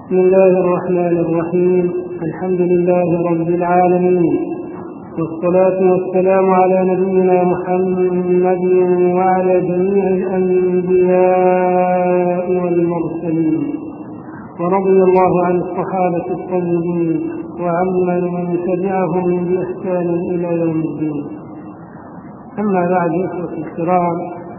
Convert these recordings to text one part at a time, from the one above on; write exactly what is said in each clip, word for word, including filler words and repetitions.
بسم الله الرحمن الرحيم. الحمد لله رب العالمين، والصلاة والسلام على نبينا محمد وعلى جميع الأنبياء والمرسلين، ورضي الله عن الصحابة الطيبين وعمن تبعهم بإحسان إلى يوم الدين. أما بعد، إخوة الكرام،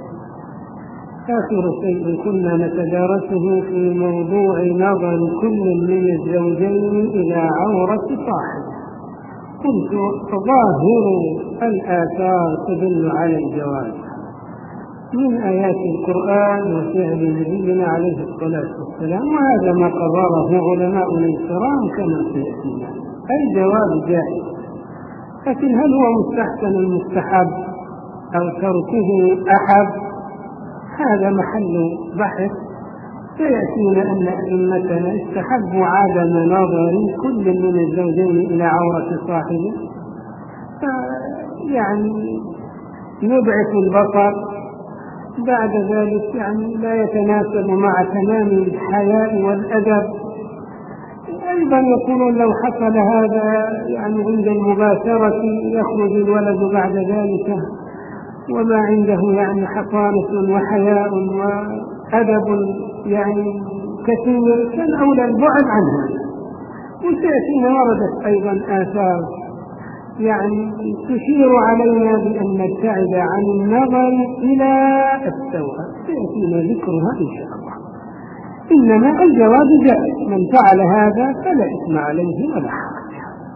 آخر شيء كنا نتدارسه في موضوع نظر كل من الزوجين إلى عورة صاحبه. قلت ظاهر الآثار تدل على الجواز من آيات القرآن وفعل نبينا عليه الصلاة والسلام، وهذا ما قرره علماؤنا الكرام كما سيأتينا. الجواز جائز، لكن هل هو مستحسن مستحب أو تركه أحب؟ هذا محل بحث. سيأتينا أن أئمتنا استحبوا عدم نظر كل من الزوجين إلى عورة صاحبه، يعني يضعف البصر بعد ذلك، يعني لا يتناسب مع تمام الحياء والأدب. أيضا يقولون لو حصل هذا يعني عند المباشرة يخرج الولد بعد ذلك وما عنده يعني حصانة وحياء وأدب يعني كثير، كان أولى البعد عنها. وسيأتينا وردت أيضا آثار يعني تشير علينا بأن نبتعد عن النظر إلى السوء، سيأتينا ذكرها إن شاء الله. إنما الجواز جائز، من فعل هذا فلا إثم عليه ولا حرج.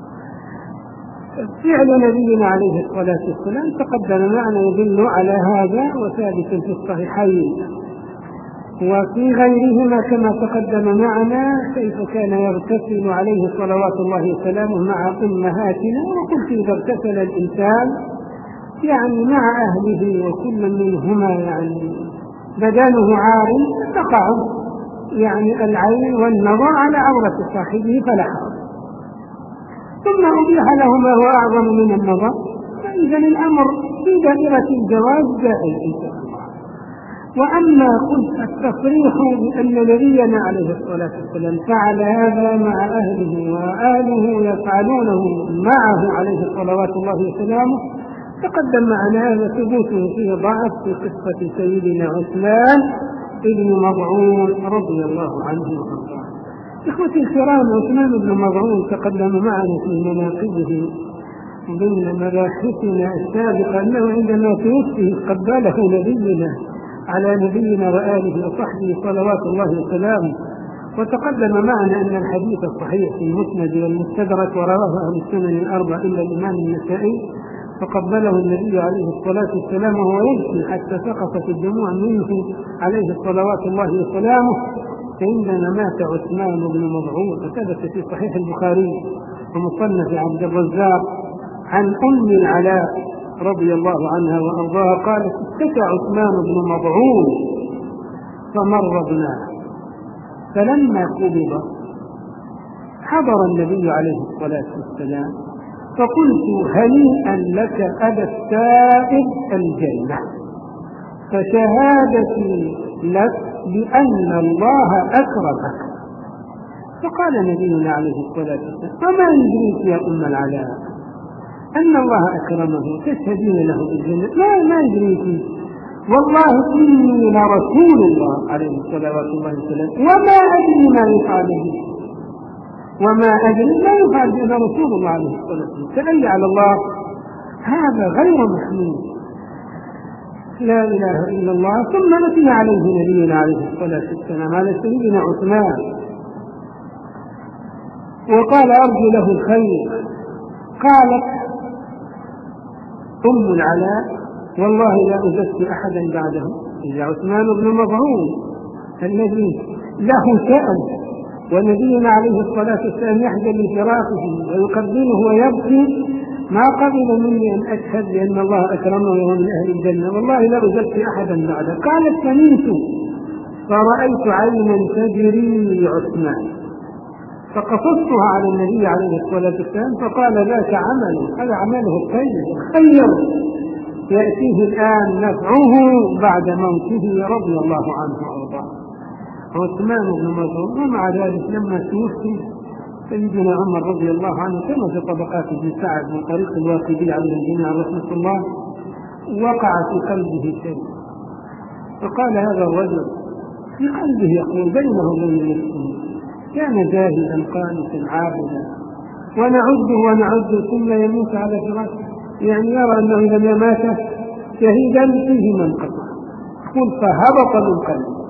فعل نبينا عليه الصلاة والسلام تقدم معنا يدل على هذا، وثابت في الصحيحين وفي غيرهما كما تقدم معنا كيف كان يغتسل عليه صلوات الله وسلامه مع أمهاتنا. وقلت إذا اغتسل الإنسان يعني مع أهله وكل منهما يعني بدنه عار، تقع يعني العين والنظر على عورة صاحبه فلا حرج، ثم أبيح له ما هو أعظم من النظر، فإذا الأمر في دائرة الجواز جائز إن شاء الله. وأما قلت التصريح بأن نبينا عليه الصلاة والسلام فعل هذا مع أهله وآله يفعلونه معه عليه الصلوات الله وسلامه، تقدم معنا هذا ثبوته فيه ضعف في قصة سيدنا عثمان بن مظعون رضي الله عنه وارضاه. إخوتي الكرام، عثمان بن مظعون تقدم معنا في مناقبه ضمن مباحثنا السابقة أنه عندما توفي قبله نبينا على نبينا وآله وصحبه صلوات الله وسلامه. وتقدم معنا أن الحديث الصحيح في المسند والمستدرك ورواه أهل السنن الأربع إلا الإمام النسائي، فقبله النبي عليه الصلاة والسلام وهو يبكي حتى سقطت الدموع منه عليه الصلوات الله وسلامه عندما مات عثمان بن مظعون. وثبت في صحيح البخاري ومصنف عبد الرزاق عن أم العلاء رضي الله عنها وأرضاها قالت: اشتكى عثمان بن مظعون فمرضناه، فلما قبض حضر النبي عليه الصلاة والسلام فقلت: هنيئا لك أبا السائب الجنة، فشهادتي لك بأن الله أكرمك. فقال نبينا عليه الصلاة والسلام: وما يدريك يا أم العلاء أن الله أكرمه تشهدين له بالجنة؟ ما ما يدريك، والله إني لرسول الله عليه الصلاة والسلام وما أدري ما يفعل به، وما أدري ما يفعل به رسول الله عليه الصلاة والسلام. تدل على الله هذا غير محمود، لا إله إلا الله. ثم نتي عليه نبينا عليه الصلاة والسلام على سيدنا عثمان وقال: أرجو له الخير. قالت أم العلاء: والله لا أزكي أحدا بعده. إذا عثمان بن مظعون الذي له شأن ونبينا عليه الصلاة والسلام يحزن لفراقه ويقبله ويبكي، ما قبل مني أن أشهد بأن الله أكرمه وهو من أهل الجنة، والله لا أزكي أحدا بعده. قالت: فنمت فرأيت عينا تجري عثمان، فقصصتها على النبي عليه الصلاة والسلام فقال: ذاك عمل، هذا عمله الطيب خير يأتيه الآن نفعه بعد موته رضي الله عنه وارضاه. عثمان بن مظعون. ومع ذلك لما توفي سيدنا عمر رضي الله عنه كما في طبقات ابن سعد من طريق الواقدي عليه الجميع رحمه الله، وقع في قلبه شيء، فقال هذا الرجل في قلبه يقول بينه وبين نفسه كان زاهدا قانتا عابدا ونعده ونعده ثم يموت على فراشه، يعني يرى انه اذا مات شهيدا فيه منقطع، قل فهبط من قلبه.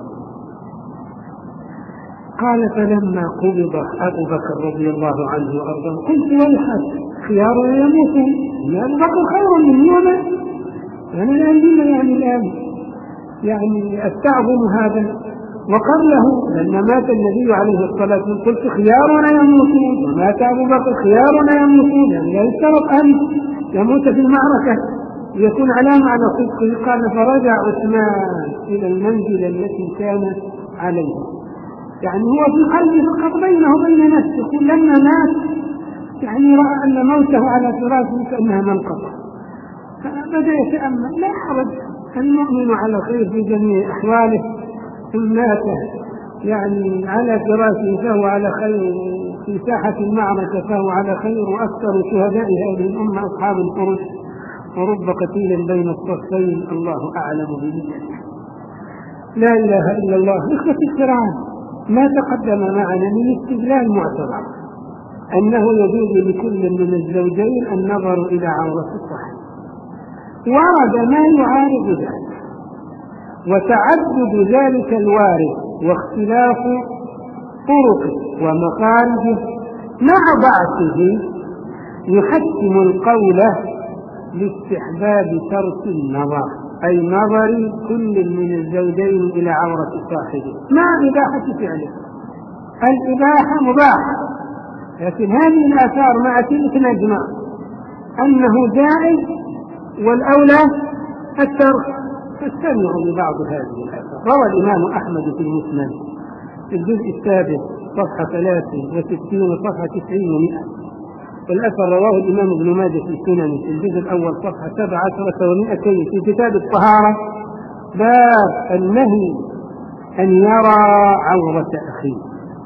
قال فلما قبض ابو بكر رضي الله عنه وارضاه قلت ويحك خيارنا يموتون، يا ابو بكر خير من يوم، يعني الان لما يعني الان يعني استعظم هذا وقبله لما مات النبي عليه الصلاة والسلام قلت خيارنا يموتون، ومات أبو بكر خيارنا يموتون، يعني لا يشترط أن يموت في المعركة يكون علامة على صدقه. قال فرجع عثمان إلى المنزل التي كان عليه، يعني هو في قلبه فقط بينه وبين نفسه، لما مات يعني رأى أن موته على فراشه كأنها منقطع، فبدأ يتأمل لا حرج، المؤمن على خير في جميع أحواله، إن مات يعني على فراشه فهو على خير، في ساحة المعركة فهو على خير، وأكثر شهداء هذه الأمة أصحاب الفرس، ورب قتيل بين الصفين الله أعلم بنيته. لا إله إلا الله. إخوة الكرام، ما تقدم معنا من استدلال معتبر أنه يجوز لكل من الزوجين النظر إلى عورة الصحيح، ورد ما يعارض ذلك، وتعدد ذلك الوارد واختلاف طرقه ومخارجه مع بعثه يحتم القول لاستحباب ترك النظر، أي نظر كل من الزوجين إلى عورة صاحبه مع إباحة فعله. الإباحة مباحة، لكن هذه الآثار مع تلك نجمع أنه جائز والأولى الترك. فاستمعوا لبعض هذه الآثار. روى الإمام أحمد في المسند في الجزء السادس صفحة ثلاث وستين وصفحة تسعين ومئة، والأثر رواه الإمام ابن ماجه في السنن في الجزء الأول صفحة سبع عشرة ومئتين في كتاب الطهارة، باب النهي أن يرى عورة أخيه،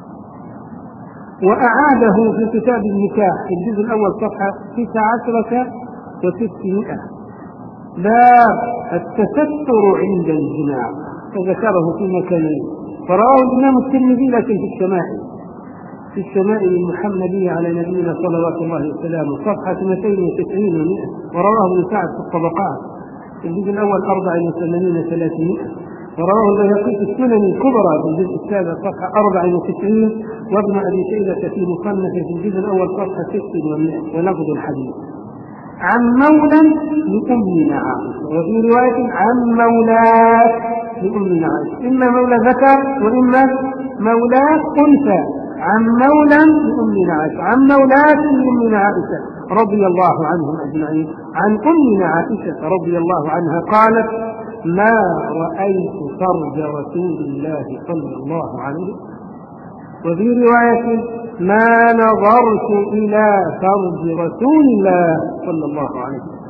وأعاده في كتاب النكاح في الجزء الأول صفحة تسع عشرة وستمائة، باب التستر عند الجماع، فذكره في مكانين، فرواه الإمام الترمذي لكن في الشمائل في الشمائل المحمدية على نبينا صلوات الله وسلامه صفحة اثنتين وتسعين ومئة، ورواه ابن سعد في الطبقات في الجزء الأول أربع وثمانين وثلاثمائة، ورواه البيهقي في السنن الكبرى في الجزء السابع صفحة أربع وتسعين، وابن أبي شيبة في مصنفه في الجزء الأول صفحة ست ومئة، ولفظ الحديث عن مولى لأمنا عائشة، وفي رواية عن مولاة لأمنا عائشة، إما مولى ذكر وإما مولاة أنثى، عن مولى لأمنا عائشة، عن مولاة لأمنا عائشة رضي الله عنهم أجمعين، عن أمنا عائشة رضي الله عنها قالت: ما رأيت فرج رسول الله صلى الله عليه وسلم، وفي رواية ما نظرت إلى فرج رسول الله صلى الله عليه وسلم.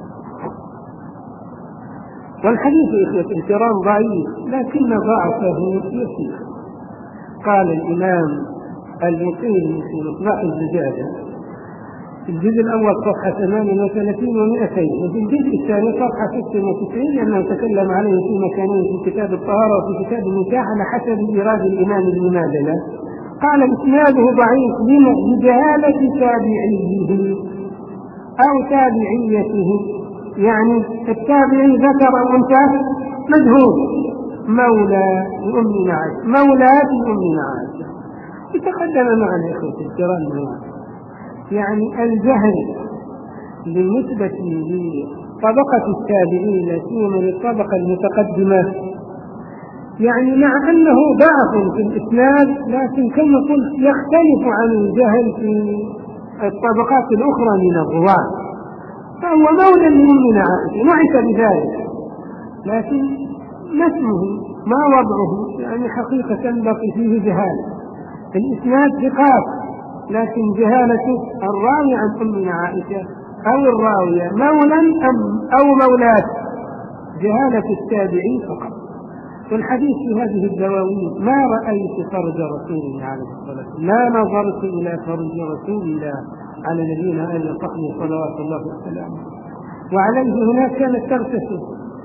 والحديث إخوة الكرام ضعيف لكن ضعفه يسير. قال الإمام المقيم في مصباح الزجاجة في الجزء الأول صفحة ثمان وثلاثين ومئتين، وفي الجزء الثاني صفحة ستة وتسعين، لأنه تكلم عليه في مكانين في كتاب الطهارة وفي كتاب النكاح على حسب إيراد الإمام ابن ماجه. قال إسناده ضعيف لجهالة تابعيه أو تابعيته، يعني التابعي ذكر أو أنثى مجهول، مولى لأمنا عائشة، مولاة لأمنا عائشة. يتقدم معنا إخوة الكرام يعني الجهل بالنسبة لطبقة التابعين لا سيما للطبقة المتقدمة، يعني مع أنه ضعف في الإسناد لكن كما قلت يختلف عن الجهل في الطبقات الأخرى من الرواة، فهو مولى لأمنا عائشة نعت بذلك، لكن ما اسمه ما وضعه، يعني حقيقة بقي فيه جهالة. الإسناد ثقات لكن جهالة الراوي عن أمنا عائشة أو الراوية مولى أم أو مولاة، جهالة التابعين فقط. والحديث في هذه الدواوين: ما رأيت فرج رسول الله عليه الصلاة والسلام، ما نظرت إلى فرج رسول الله على نبينا آله وصحبه صلوات الله وسلامه. وعليه هناك كانت تغتسل،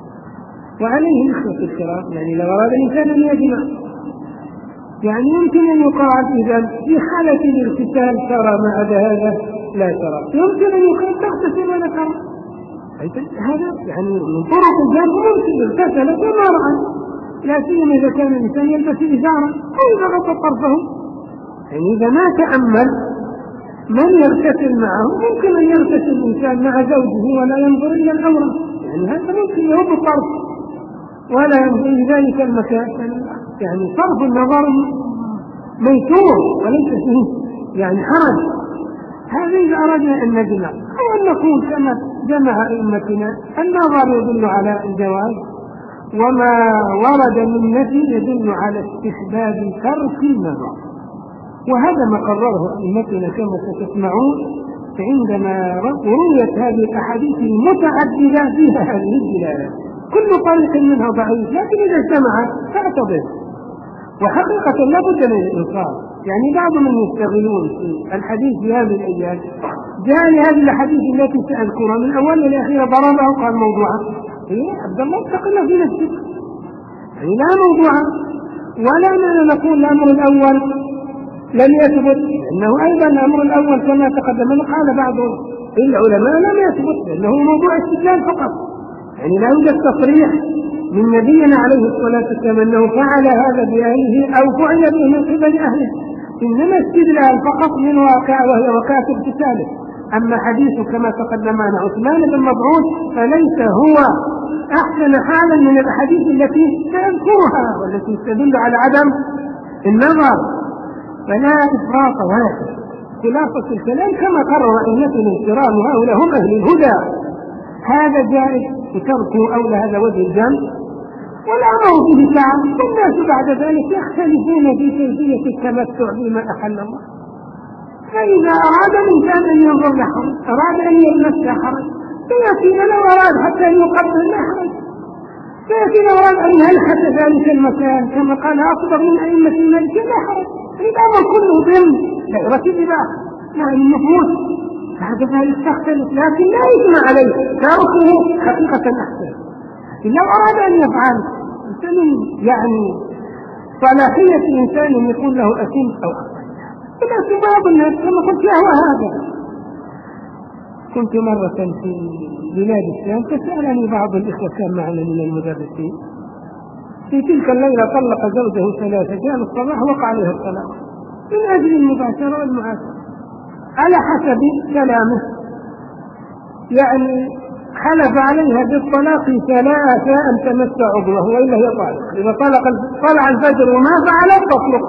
وعليه إخوة الكرام، يعني لو أراد الإنسان أن يجمع يعني يمكن أن يقال إذا في حالة الاغتسال ترى ما عدا هذا لا ترى، يمكن أن يقال تغتسل ولا ترى. هذا يعني من طرق الجمع، ممكن اغتسلت وما رأى، لا سيما إذا كان الإنسان يلبس إزارا أو إذا غطى طرفه. يعني إذا ما تأمل من يغتسل معه، ممكن أن يغتسل الإنسان مع زوجه ولا ينظر إلى العورة، يعني هذا ممكن يغض الطرف ولا ينظر إلى ذلك المكان، يعني صرف النظر ميسور وليس فيه يعني حرج. هذا إذا أردنا أن نجمع، أو أن نقول كما جمع أئمتنا: النظر يدل على الجواز، وما ورد من نفي يدل على استحباب ترك النظر. وهذا ما قرره أئمتنا كما ستسمعون عندما رويت هذه الأحاديث المتعددة فيها هذه الدلالة، كل طريق منها ضعيف، لكن إذا اجتمعت تعتبر. وحقيقة لا بد من الإنصاف، يعني بعض من يستغلون في الحديث في هذه الأيام جاء لهذه الأحاديث التي سأذكرها من أولها لأخيرا ضربها وقال موضوعا. إيه عبد الله استقل في نفسك، يعني لا موضوعا، ولا نقول الأمر الأول لم يثبت، لأنه أيضا الأمر الأول كما تقدم قال بعض العلماء لم يثبت، لأنه موضوع استدلال فقط، يعني لا يوجد تصريح من نبينا عليه الصلاة والسلام أنه فعل هذا بأهله أو فعل به من قبل أهله، إنما استدلال فقط من واقع وهي واقعة اغتساله. أما حديث كما تقدم عن عثمان بن مظعون فليس هو أحسن حالا من الأحاديث التي سأذكرها والتي تدل على عدم النظر، فلا إفراط ولا خلاصة الكلام كما قرر أئمتنا الكرام هؤلاء هم أهل الهدى. هذا جائز وتركه أولى، هذا وجه الجمع، والأمر فيه سعة، والناس بعد ذلك يختلفون في كيفية التمتع بما أحل الله. فإذا أراد الإنسان أن ينظر لا حرج، أراد أن يلمس لا حرج، فيأتي لو أراد حتى أن يقبل لا حرج، فيأتي لو أراد أن يلحس ذلك المكان كما قال أكبر من أئمة الملك لا حرج. الأمر كله ضمن دائرة الإباحة، يعني النفوس هذا ذلك تختلف، لكن لا يجمع عليه تركه حقيقة أحسن. لو أراد أن يفعل يعني صلاحية الإنسان أن يكون له أثم أو أقل، ولكن بعض الناس كما قلت هو هذا. كنت مرة في بلاد الشام فسألني بعض الإخوة كان معنا من المدرسين، في تلك الليلة طلق زوجه ثلاثة، جاء الصباح وقع عليه الطلاق من أجل المباشرة والمعاشرة على حسب كلامه، يعني حلف عليها بالطلاق ثلاثة أن تمس عضوه وإلا هي طالق، إذا طلق طلع الفجر وما فعلت تطلق،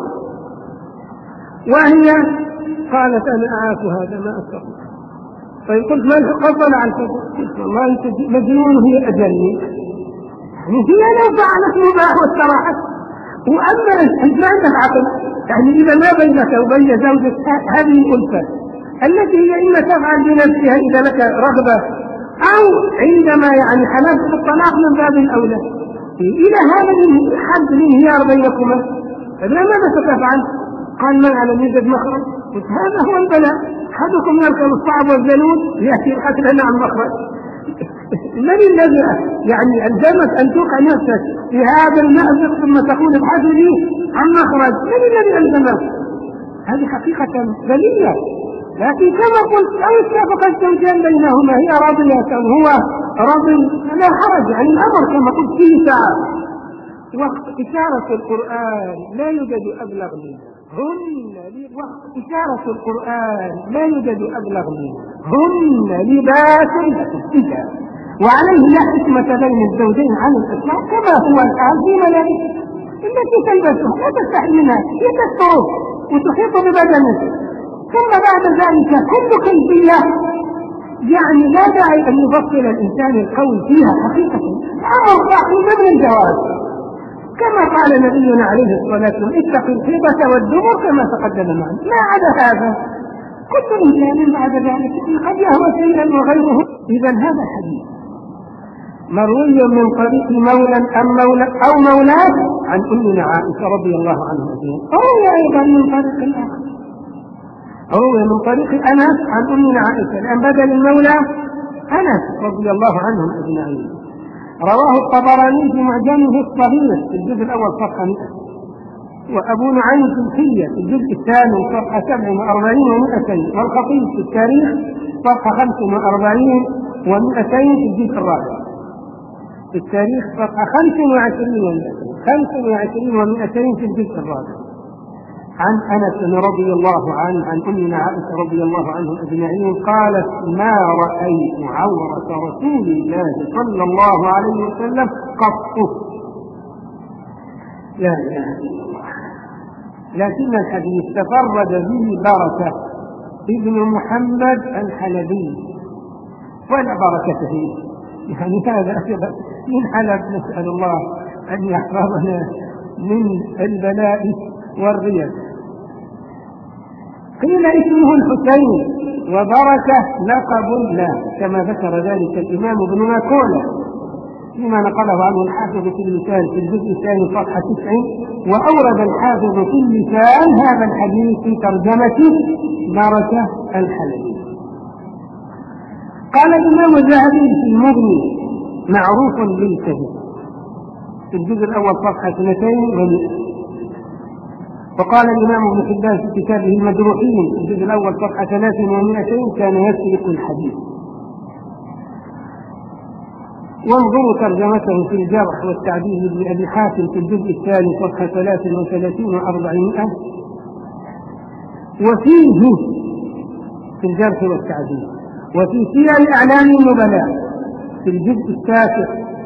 وهي قالت أنا أعاف هذا ما أستطيع. طيب قلت ما الحق طلع الفجر؟ قلت والله أنت مجنون، هي أجلني، يعني هي لو فعلت مباح واستراحت، وأما أنت ما عندك عقل، يعني إذا ما بينك وبين زوجك هذه الألفة التي هي إما تفعل بنفسها إذا لك رغبة أو عندما يعني حلفت بالطلاق من باب الأولى، إلى هذا الحد الانهيار بينكما، فلا ماذا ستفعل؟ قال من على يوجد مخرج؟ قلت هذا هو البلاء، أحدكم يركب الصعب والذلول يأتي القتل عن مخرج. من الذي يعني ألزمك أن توقع نفسك في هذا المأزق ثم تقول ابحث لي عن مخرج؟ من الذي ألزمك؟ هذه حقيقة بلية، لكن كما قلت لو اتفق الزوجان بينهما هي راضية هو راضي لا حرج، يعني الأمر كما قلت فيه ساعة. وقت إشارة القرآن لا يوجد أبلغ منه، هن وقت إشارة القرآن لا يوجد أبلغ منه، هن لباس لكم، وعليه لا حكمة بين الزوجين عن الإطلاق كما هو الآن في ملابس التي تلبسها لا تستحي منها، هي تستره وتحيط ببدنه، ثم بعد ذلك كل كيفية يعني لا داعي أن يبطل الإنسان القول فيها حقيقة، أمر ضعيف من الجواز كما قال نبينا عليه الصلاة والسلام اتق الخيبة والدبر كما تقدم معنا. ما عدا هذا كل إنسان بعد ذلك قد يهوى شيئا وغيره. إذا هذا حديث مروي من طريق مولى أم مولى أو مولاة عن أمنا عائشة رضي الله عنها أجمعين. روي أيضا من طريق الآخر، روي من طريق أنس عن أمنا عائشة، لأن بدل المولى أنس رضي الله عنهم أجمعين. رواه الطبراني في معجمه الصغير في الجزء الأول صفحة مئة، وأبو نعيم في الحلية في الجزء الثاني صفحة سبع وأربعين ومئتين، والخطيب في التاريخ صفحة خمس وأربعين ومئتين في الجزء الرابع. في التاريخ صفحة خمس وعشرين ومئتين خمس وعشرين ومئتين في الجزء الرابع. عن أنس رضي الله عنه عن أمنا عائشة رضي الله عنهم أجمعين قالت: ما رأيت عورة رسول الله صلى الله عليه وسلم قط. لا إله إلا الله. لكن الحديث تفرد به بركة ابن محمد الحلبي، ولا بركة فيه، يعني هذا من حلب. نسأل الله أن يحفظنا من البلاء والرياء. قيل اسمه الحسين وبركة لقب له، كما ذكر ذلك الإمام ابن ماكولة فيما نقله عنه الحافظ في اللسان في الجزء الثاني صفحة تسع. وأورد الحافظ في اللسان هذا الحديث في ترجمة بركة الحلبي. قال الإمام الذهبي في المغني: معروف بالكذب، في الجزء الأول صفحة اثنتين ومئة. وقال الإمام ابن حبان في كتابه المجروحين في الجزء الأول صفحة ثلاث ومئتين: كان يسرق الحديث. وانظروا ترجمته في الجرح والتعديل لأبي حاتم في الجزء الثاني صفحة ثلاث وثلاثين وأربعمائة. وفيه في الجرح والتعديل. وفي سير أعلام النبلاء في الجزء التاسع،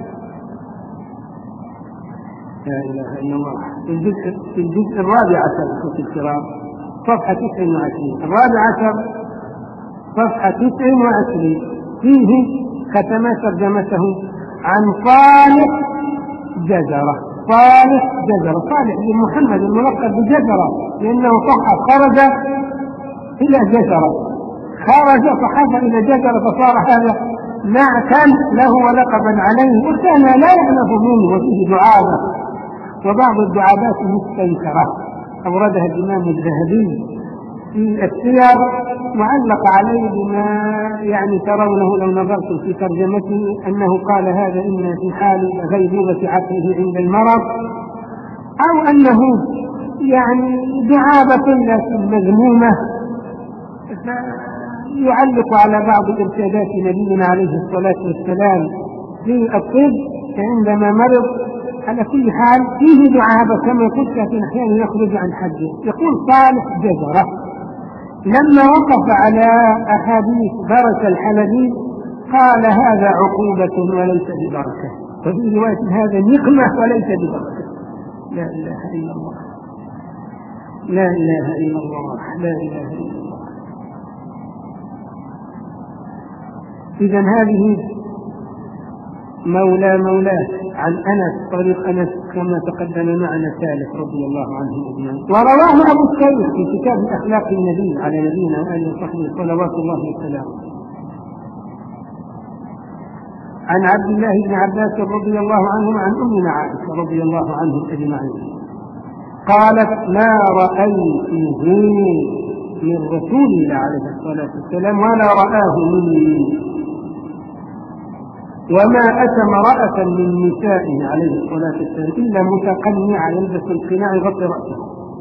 لا إله إلا الله، في الجزء, في الجزء الرابع عشر في الكرام صفحة تسع وعشرين، الرابع عشر صفحة تسع وعشرين، فيه ختم ترجمته عن صالح جزرة. صالح جزرة، صالح بن محمد الملقب بجزرة، لأنه صحف خرج إلى جزرة، خرج صحف إلى جزرة، فصار هذا نعتا له ولقبا عليه، وكان لا يعرف منه، وفيه دعابة، وبعض الدعابات مستنكرة أوردها الإمام الذهبي في السير، وعلق عليه بما يعني ترونه لو نظرتم في ترجمته أنه قال: هذا إما في حال غيبوبة عقله عند المرض، أو أنه يعني دعابة لكن مذمومة. يعلق على بعض إرشادات نبينا عليه الصلاة والسلام في الطب عندما مرض. على كل حال فيه دعابة كما قلت، في أحيان يخرج عن حده. يقول صالح جزرة: لما وقف على أحاديث بركة الحلبي قال: هذا عقوبة وليس ببركة، وفي رواية هذا نقمة وليس ببركة. لا إله إلا الله، لا إله إلا الله، لا إله إلا الله. إذن هذه مولى مولاه عن أنس، طريق أنس كما تقدم معنا ثالث رضي الله عنه أجمعين. ورواه أبو السيد في كتاب أخلاق النبي على نبينا وآله وصحبه صلوات الله وسلامه عن عبد الله بن عباس رضي الله عنه عن أمنا عائشة رضي الله عنهم أجمعين قالت: ما رأيته من رسول الله عليه الصلاة والسلام ولا رآه مني، وما أتى امرأة من نسائه عليه الصلاة والسلام إلا متقنعة يلبس القناع يغطي رأسه،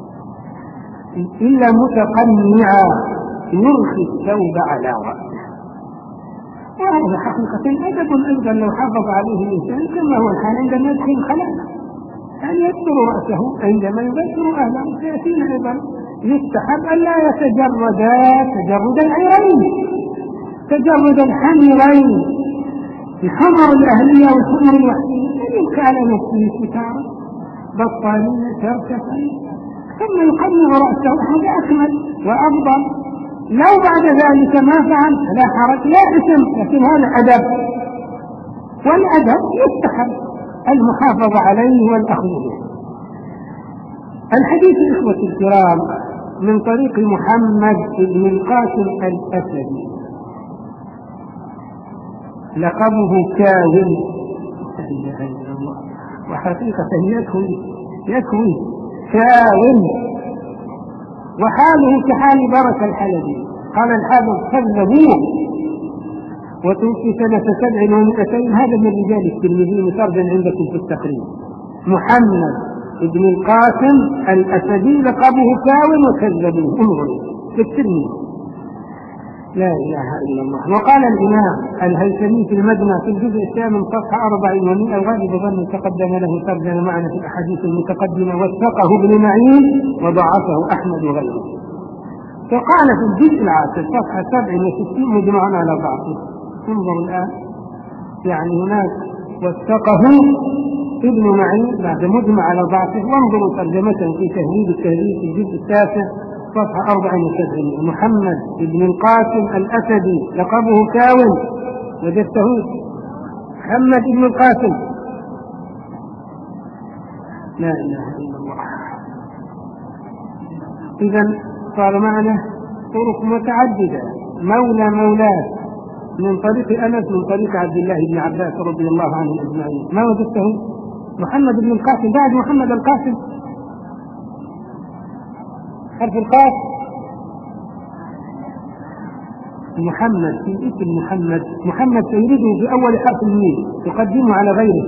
إلا متقنعة يرخي الثوب على رأسه. وهذا حقيقة أدب أيضا لو حافظ عليه الإنسان كما هو الحال عندما يدخل الخلاء، أن يستر رأسه عندما يبشر أهله. سيأتينا أيضا يستحب أن لا يتجردا تجرد العيرين، تجرد الحميرين، الحمر الأهلية والحمر الوحشية. يمكن على نفسه ستارة بطانية ترتفع ثم يقلب رأسه، هذا أكمل وأفضل. لو بعد ذلك ما فعل لا حرج لا إثم، لكن هذا أدب، والأدب يستحب المحافظة عليه والأخذ به. الحديث إخوة الكرام من طريق محمد بن القاسم الأسدي، لقبه كاظم لا إله إلا الله. وحقيقة يكوي يكوي شاول، وحاله كحال بركة الحلبي. قال الحافظ كذبوه وتوفي سنة سبع ومئتين. هذا من رجال الترمذي مترجم عندكم في التقريب. محمد ابن القاسم الأسدي لقبه كاون وكذبوه. انظروا في الترمذي. لا إله إلا الله. وقال الإمام الهيثمي في المجمع في الجزء الثامن صفحة أربع ومئة وغالب ظن تقدم له ترجمة معنا في الأحاديث المتقدمة، وثقه ابن معين وضعفه أحمد وغيره. فقال في الجزء العاشر صفحة سبع وستين مجمع على ضعفه. انظروا الآن، يعني هناك وثقه ابن معين بعد مجمع على ضعفه. وانظروا ترجمته في تهذيب التهذيب في الجزء التاسع صفحة أربع وسبعين. محمد بن القاسم الأسدي لقبه كاون، وجدته محمد بن القاسم. لا إله إلا الله. إذن صار معنا طرق متعددة. مولى مولاه من طريق أنس من طريق عبد الله بن عباس رضي الله عنه أجمعين. ما وجدته محمد بن القاسم بعد محمد القاسم حرف القاف محمد في اسم محمد. محمد سيرده في أول حرف الميم يقدمه على غيره.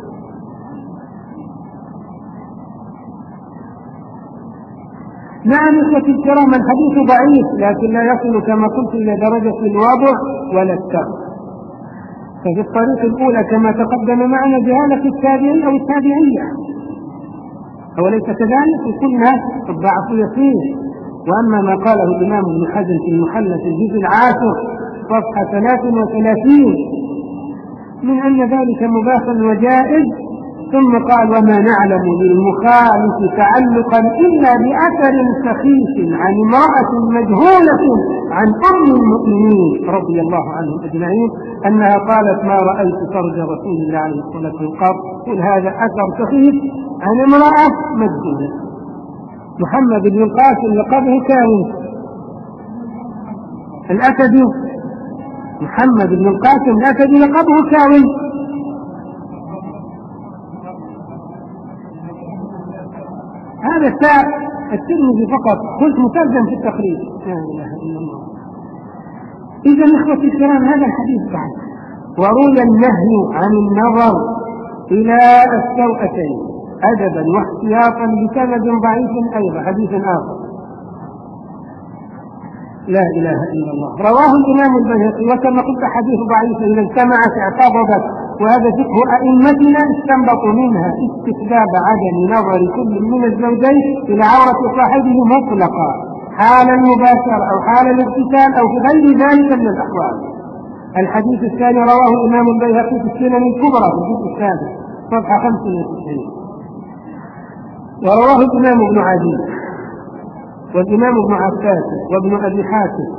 نعم إخوتي الكرام، الحديث ضعيف لكن لا يصل كما قلت إلى درجة الوضع ولا الترك. ففي الطريق الأولى كما تقدم معنا جهالة التابعين أو التابعية، أوليس كذلك؟ وقلنا الضعف يسير. وأما ما قاله الإمام ابن حزم في المحلى في الجزء العاشر صفحة ثلاث وثلاثين من أن ذلك مباح وجائز، ثم قال وما نعلم للمخالف تعلقا إلا بأثر سخيف عن امرأة مجهولة عن أم المؤمنين رضي الله عنهم أجمعين أنها قالت ما رأيت فرج رسول الله عليه الصلاة والسلام. قل هذا أثر سخيف عن امرأة مجهولة. محمد بن القاسم لقبه كاون الأسدي. محمد بن القاسم الأسدي لقبه كاون. هذا الساء الترمذي فقط، قلت مترجم في التقريب. لا إله إلا الله. إذا إخوتي الكرام هذا الحديث بعد. وروي النهي عن النظر إلى السوءتين أدبا واحتياطا بسند ضعيف أيضا حديث آخر. لا إله إلا الله. رواه الإمام البيهقي. وكما قلت حديث ضعيف إذا اجتمعت اعتبرت، وهذا فقه أئمتنا استنبطوا منها استحباب عدم نظر كل من الزوجين إلى عورة صاحبه مطلقا حال المباشرة أو حال الاغتسال أو في غير ذلك من الأحوال. الحديث الثاني رواه الإمام البيهقي في السنن الكبرى في الجزء السادس صفحة خمسة وتسعين. ورواه الإمام ابن عدي والإمام ابن عباس وابن أبي حاتم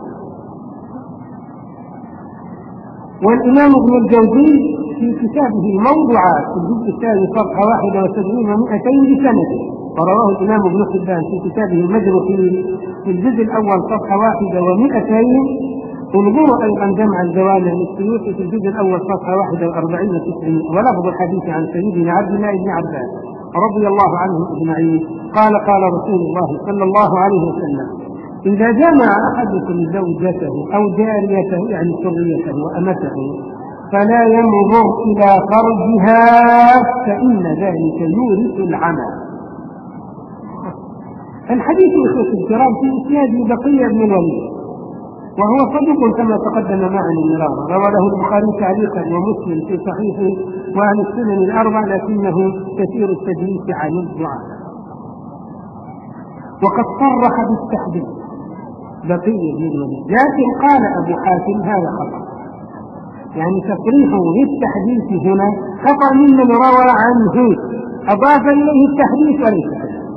والإمام ابن الجوزي في كتابه الموضوعات في الجزء الثاني صفحة واحدة وسبعين ومئتين بسنة. ورواه الإمام ابن حبان في كتابه المجروحين في الجزء الأول صفحة واحدة ومئتين. انظروا أيضا جمع الجوامع للسيوطي في الجزء الأول صفحة واحدة وأربعين وتسعين. ولفظ الحديث عن سيدنا عبد الله بن عباس رضي الله عنهم أجمعين قال قال رسول الله صلى الله عليه وسلم إذا جمع أحدكم زوجته أو جاريته يعني سريته وأمته فلا ينظر إلى فرجها فإن ذلك يورث العمى. الحديث إخوة الكرام في إسناد بقية بن الوليد وهو صدوق كما تقدم معنا مرارا. روى له البخاري تعليقا ومسلم في صحيحه وعن السنن الأربع لكنه كثير التدليس عن الدعاء. وقد صرح بالتحديد بقية بن الوليد، لكن قال أبو حاتم هذا خطأ، يعني تصريحه بالتحديث هنا خطأ ممن روى عنه أضاف إليه التحديث وليس.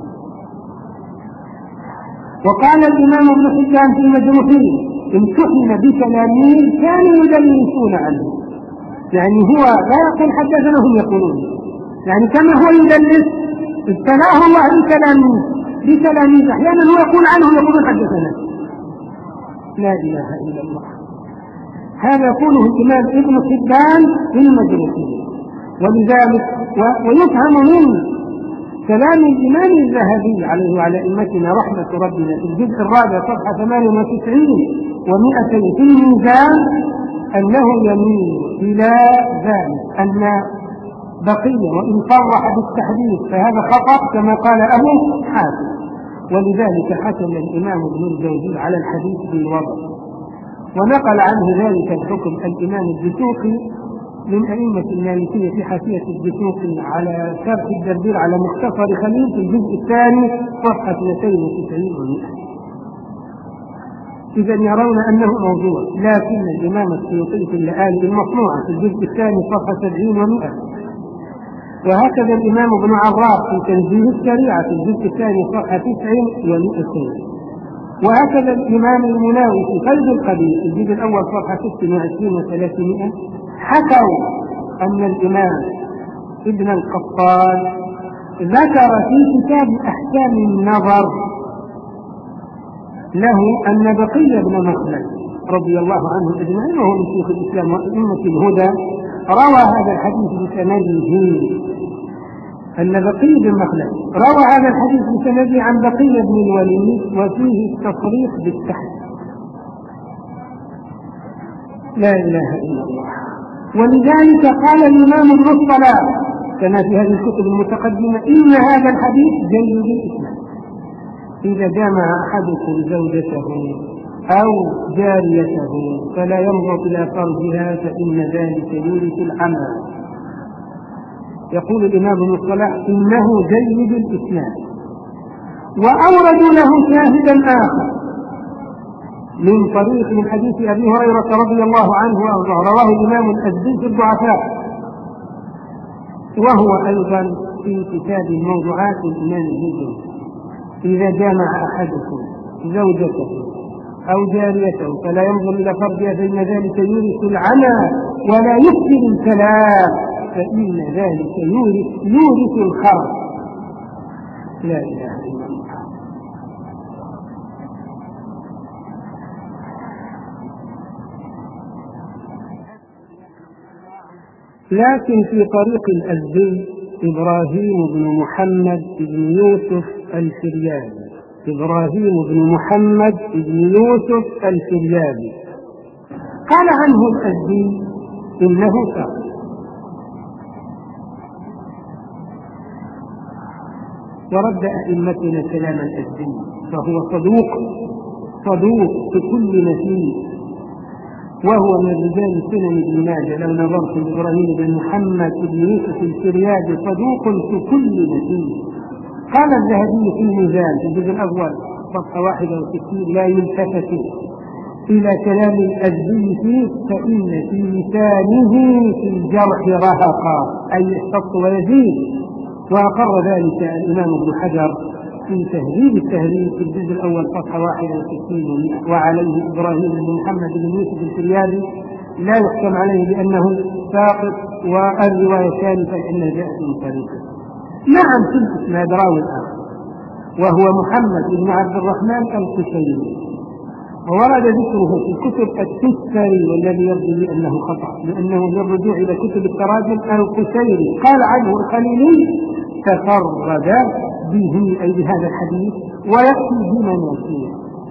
وقال الإمام ابن حبان في المجروحين امتحن بكلامين كانوا يدلسون عنه، يعني هو لا يقول حدثنا هم يقولون، يعني كما هو يدلس ابتلاه الله بكلامين بكلامين أحيانا هو يقول عنه يقولون حدثنا. لا إله إلا الله. هذا يقوله الإمام ابن حبان في المجروحين. ولذلك ويفهم من كلام الإمام الذهبي عليه وعلى أئمتنا رحمة ربنا في الجزء الرابع صفحة ثمانية وتسعين ومئتين في الميزان أنه يميل إلى ذلك أن بقية وإن صرح بالتحديث فهذا خطأ كما قال أبو حاتم، ولذلك حكم الإمام ابن الجوزي على الحديث بالوضع، ونقل عنه ذلك الحكم الإمام الدسوقي من أئمة المالكية في حاشية الدسوقي على شرح الدردير على مختصر خليل في الجزء الثاني صفحة اثنتين وتسعين ومئة. إذا يرون أنه موضوع، لكن الإمام السيوطي في اللآلئ المصنوعة في الجزء الثاني صفحة سبعين ومئة، وهكذا الإمام ابن عراف في تنزيه الشريعة في الجزء الثاني صفحة تسعين ومئتين، وهكذا الإمام المناوي في فيض القدير في الجزء الأول صفحة ست وعشرين وثلاثمائة حكوا أن الإمام ابن القطان ذكر في كتاب أحكام النظر له أن بقي بن مخلد رضي الله عنه أجمعين وهو من شيوخ الإسلام وأئمة الهدى روى هذا الحديث بسنده، أن بقي بن مخلد روى هذا الحديث بسنده عن بقي بن الوليد وفيه التصريح بالتحديث. لا إله إلا الله. ولذلك قال الإمام ابن الصلاح كما في هذه الكتب المتقدمة إن هذا الحديث جيد الإسلام إذا جامع أحدكم زوجته أو جاريته فلا ينظر إلى فرجها فإن ذلك يورث العمى. يقول الإمام ابن الصلاح إنه جيد الإسلام. وأوردوا له شاهدا آخر من طريق من حديث أبي هريرة رضي الله عنه وأرضاه رواه الإمام الأزدي في الضعفاء، وهو أيضا في كتاب الموضوعات الإمام الهجري إذا جامع أحدكم زوجته أو جاريته فلا ينظر إلى فرجها فإن ذلك يورث العمى ولا يكثر الكلام فإن ذلك يورث يورث الخرج. لا إله إلا الله. لكن في طريق الأزدي إبراهيم بن محمد بن يوسف الفريابي إبراهيم بن محمد بن يوسف الفريابي قال عنه الأزدي إنه ثقة، ورد أئمتنا كلام الأزدي فهو صدوق صدوق بكل نفيس، وهو من رجال سنن ابن ماجه. لو نظرت إبراهيم بن محمد بن يوسف الفريابي صدوق في كل نفيس. قال الذهبي في الميزان في الجزء الأول صفحة واحدة وستين لا يلتفت إلى كلام الأزدي فيه فإن في لسانه في الجرح رهقا أي يحتط ويزيد، وأقر ذلك الإمام ابن حجر في تهذيب التهذيب في الجزء الأول صفحة واحدة وستين وعليه إبراهيم بن محمد بن يوسف الفريابي لا يحكم عليه بأنه ساقط، والروايتان فإنها جاءت من طريقه. نعم في الإسناد راوي الآخر وهو محمد بن عبد الرحمن القشيري، وورد ذكره في كتب التستري والذي يبدو لي أنه خطأ لأنه بالرجوع إلى كتب التراجم القشيري قال عنه الخليلي تفرد به أي بهذا الحديث ويأتي بمناسيه،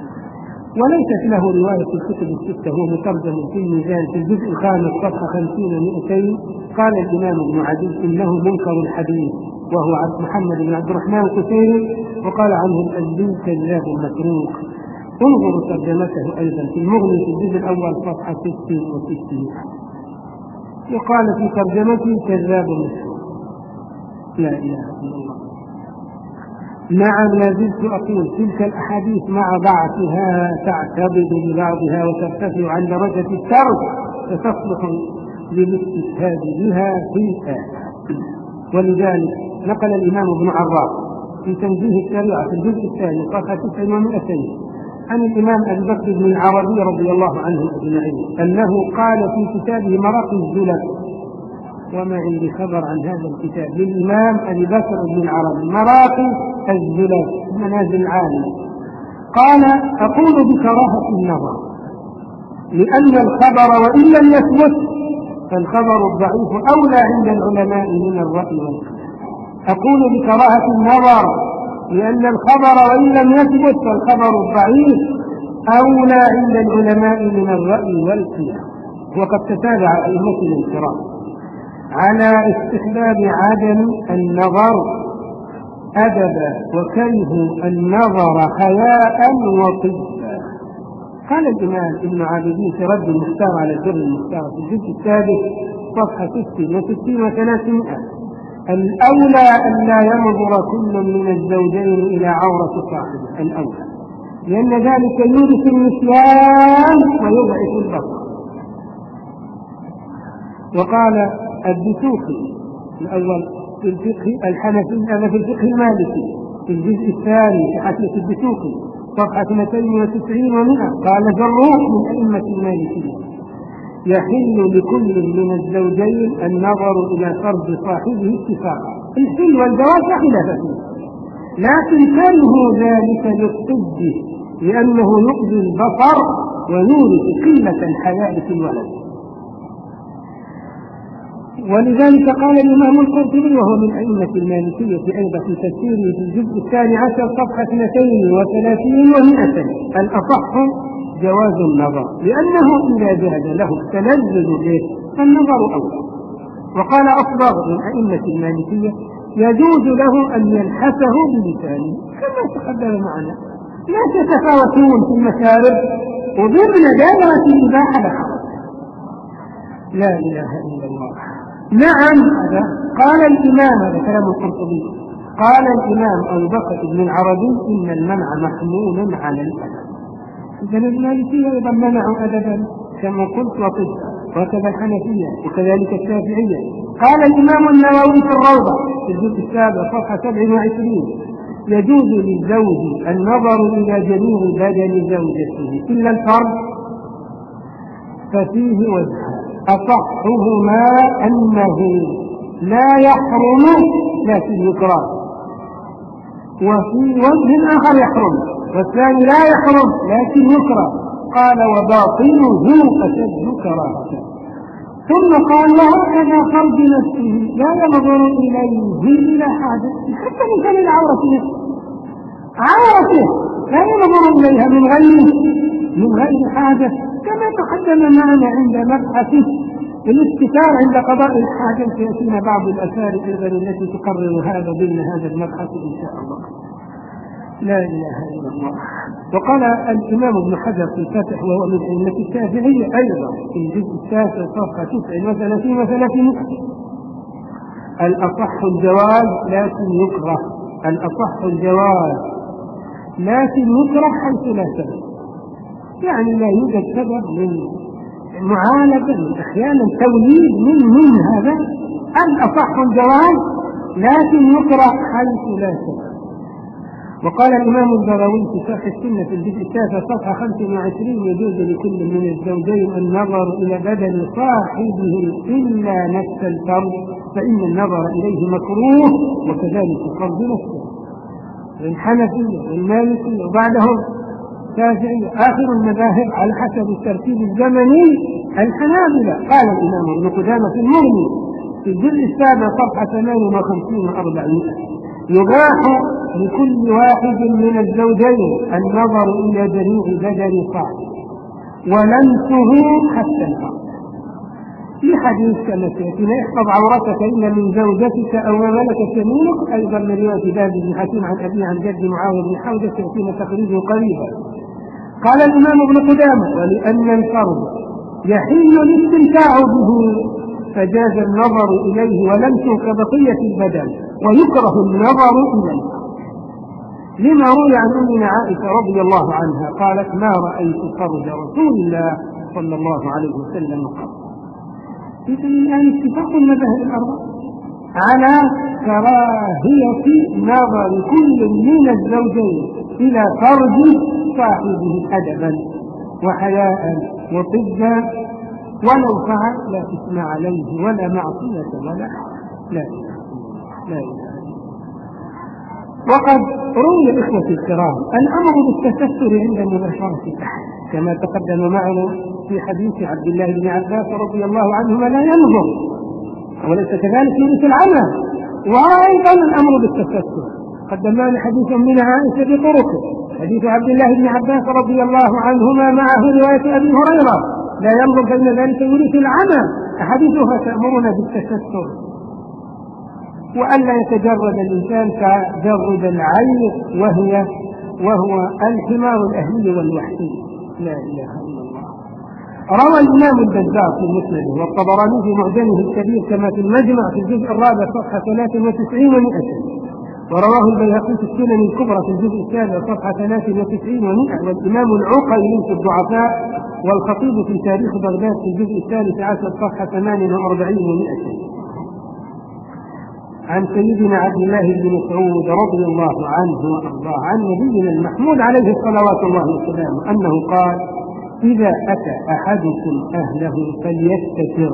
وليست له رواية في الكتب الستة. هو مترجم في الميزان في الجزء الخامس صفحة خمسين ومئتين. قال الإمام ابن عدي إنه منكر الحديث وهو عبد محمد بن عبد الرحمن القشيري، وقال عنه الأزدي كذاب متروك. انظروا ترجمته أيضا في المغني في الجزء الأول صفحة ست وستين، وقال في ترجمته كذاب متروك. لا إله إلا الله. نعم لا زلت أقول تلك الأحاديث مع ضعفها تعتبد ببعضها وترتفع عن درجة الترك فتصلح للاستشهاد بها في الآية. ولذلك نقل الإمام ابن عراف في تنزيه الشريعة في الجزء الثاني صفحة تسع ومئتين عن الإمام أبي بكر بن العربي رضي الله عنه أجمعين أنه قال في كتابه مراقي الزلف، وما عندي خبر عن هذا الكتاب للإمام أبي بكر بن العربي مراقي الزلف منازل العالم، قال أقول بكراهة النظر لأن الخبر وإن لم يثبت فالخبر الضعيف أولى عند العلماء من الرأي والقياس. أقول بكراهة النظر لأن الخبر وإن لم يثبت فالخبر الضعيف أولى عند العلماء من الرأي والقياس. وقد تتابع أئمتنا الكرام على استحباب عدم النظر أدبا وكره النظر حياء وطبا. قال الإمام ابن عابدين في رد المختار على الدر المختار في الجزء السادس صفحة ستين وستين وثلاثمائة: الأولى أن لا ينظر كل من الزوجين إلى عورة صاحبه، الأولى، لأن ذلك يورث النسيان ويضعف البصر. وقال الدسوقي الأول في الفقه الحنفي، هذا في الفقه المالكي في الجزء الثاني في حاشية الدسوقي صفحة اثنتين وتسعين ومئة، قال جروح من أئمة المالكية: يحل لكل من الزوجين النظر إلى فرج صاحبه اتفاقا. الحل والجواز لا خلاف فيه، لكن كره ذلك للطب لأنه يؤذي البصر ويورث قلة الحياء في الولد. ولذلك قال الإمام القرطبي وهو من أئمة المالكية أيضا في تفسيره في الجزء الثاني عشر صفحة اثنتين وثلاثين ومئة: الأصح جواز النظر لأنه إذا جاز له التلذذ به فالنظر أولى. وقال أصبغ من أئمة المالكية: يجوز له أن يلحسه بلسانه كما تقدم معنا. لا تتفاوتون في المشارب وضمن دائرة الإباحة لها. لا إله إلا الله. نعم، هذا قال الإمام، هذا كلام القرطبي، قال الإمام أبو بكر بن العربي: إن المنع محمول على الأدب. إذن المالكية أيضا منعوا أدبا كما قلت وقلت، وكذا الحنفية وكذلك الشافعية. قال الإمام النووي في الروضة في الجزء السابع صفحة سبع وعشرين: يجوز للزوج النظر إلى جميع بدن زوجته إلا الفرج ففيه وجهان: أصحهما أنه لا يحرم لكن يكره، وفي وجه آخر يحرم، والثاني لا يحرم لكن يكره. قال: وباطنه أشد كراهة. ثم قال: وهكذا فرج نفسه لا ينظر إليه إلى حاجة، حتى من كان عورته عورته لا ينظر إليها من غير من غير حاجة، كما تقدم معنا عند مبحث الاستتار عند قضاء الحاجة. سيأتينا بعض الآثار أيضا التي تقرر هذا ضمن هذا المبحث إن شاء الله. لا إله إلا الله. وقال الإمام ابن حجر في الفتح وهو من أئمة الشافعية أيضا في الجزء التاسع صفحة تسع وثلاثين وثلاثمائة: الأصح الجواز لكن يكره. الأصح الجواز لكن يكره حيث لا سبب، يعني لا يوجد سبب من معالجة من أحيانا توليد من من هذا. الأصح الجواز لكن يكره حيث لا سبب. وقال الإمام البغوي في شرح السنة في الجزء التاسع صفحة خمسة وعشرين: يجوز لكل من الزوجين النظر إلى بدن صاحبه إلا نفس الفرج فإن النظر إليه مكروه، وكذلك فرج نفسه. الحنفية والمالكية وبعدهم الشافعية. آخر المذاهب على حسب الترتيب الزمني الحنابلة. قال الإمام ابن قدامة في المغني في الجزء السابع صفحة ثمانية وخمسين وأربعمائة: يباح لكل واحد من الزوجين النظر إلى جميع بدن صاحبه ولمسه حتى الأرض. في حديث كما سيأتي: لا يحفظ عورتك إلا من زوجتك أو ما ملكت يمينك، أيضا من رواية باب بن حكيم عن أبي عن جد معاوية بن حوزة سيأتينا تقريبه قريبا. قال الإمام ابن قدامة: ولأن الفرد يحل الاستمتاع به فجاز النظر إليه ولمسه كبقية البدن، ويكره النظر إليه، لما روي عن أمنا عائشة رضي الله عنها قالت: ما رأيت فرج رسول الله صلى الله عليه وسلم قط. إذن الآن اتفاق المذاهب الأربعة على كراهية نظر كل من الزوجين إلى فرج صاحبه أدبا وحياء وطبا، ولو فعل لا إثم عليه ولا معصية ولا لا لا لا. وقد روي الإخوة الكرام الأمر بالتستر عند مباشرة الأحد كما تقدم معنا في حديث عبد الله بن عباس رضي الله عنهما لا ينظر وليس كذلك يرث العمى. وأيضا الأمر بالتستر قدم معنا حديث من عائشة بطرقه، حديث عبد الله بن عباس رضي الله عنهما معه رواية أبي هريرة لا ينظر فإن ذلك يرث العمى، أحاديثها تأمرنا بالتستر وألا يتجرد الإنسان كجرد العين وهي وهو الحمار الأهلي والوحشي. لا إله إلا الله. روى الإمام البزار في مسنده والطبراني في معجمه الكبير كما في المجمع في الجزء الرابع صفحة ثلاث وتسعين ومئة، ورواه البيهقي في السنن الكبرى في الجزء السابع صفحة ثلاث وتسعين ومئة، والإمام العقيلي في الضعفاء، والخطيب في تاريخ بغداد في الجزء الثالث عشر صفحة ثمان وأربعين ومئة. عن سيدنا عبد الله بن مسعود رضي الله عنه وأرضاه عن نبينا المحمود عليه صلوات الله وسلامه أنه قال: إذا أتى أحدكم أهله فليستتر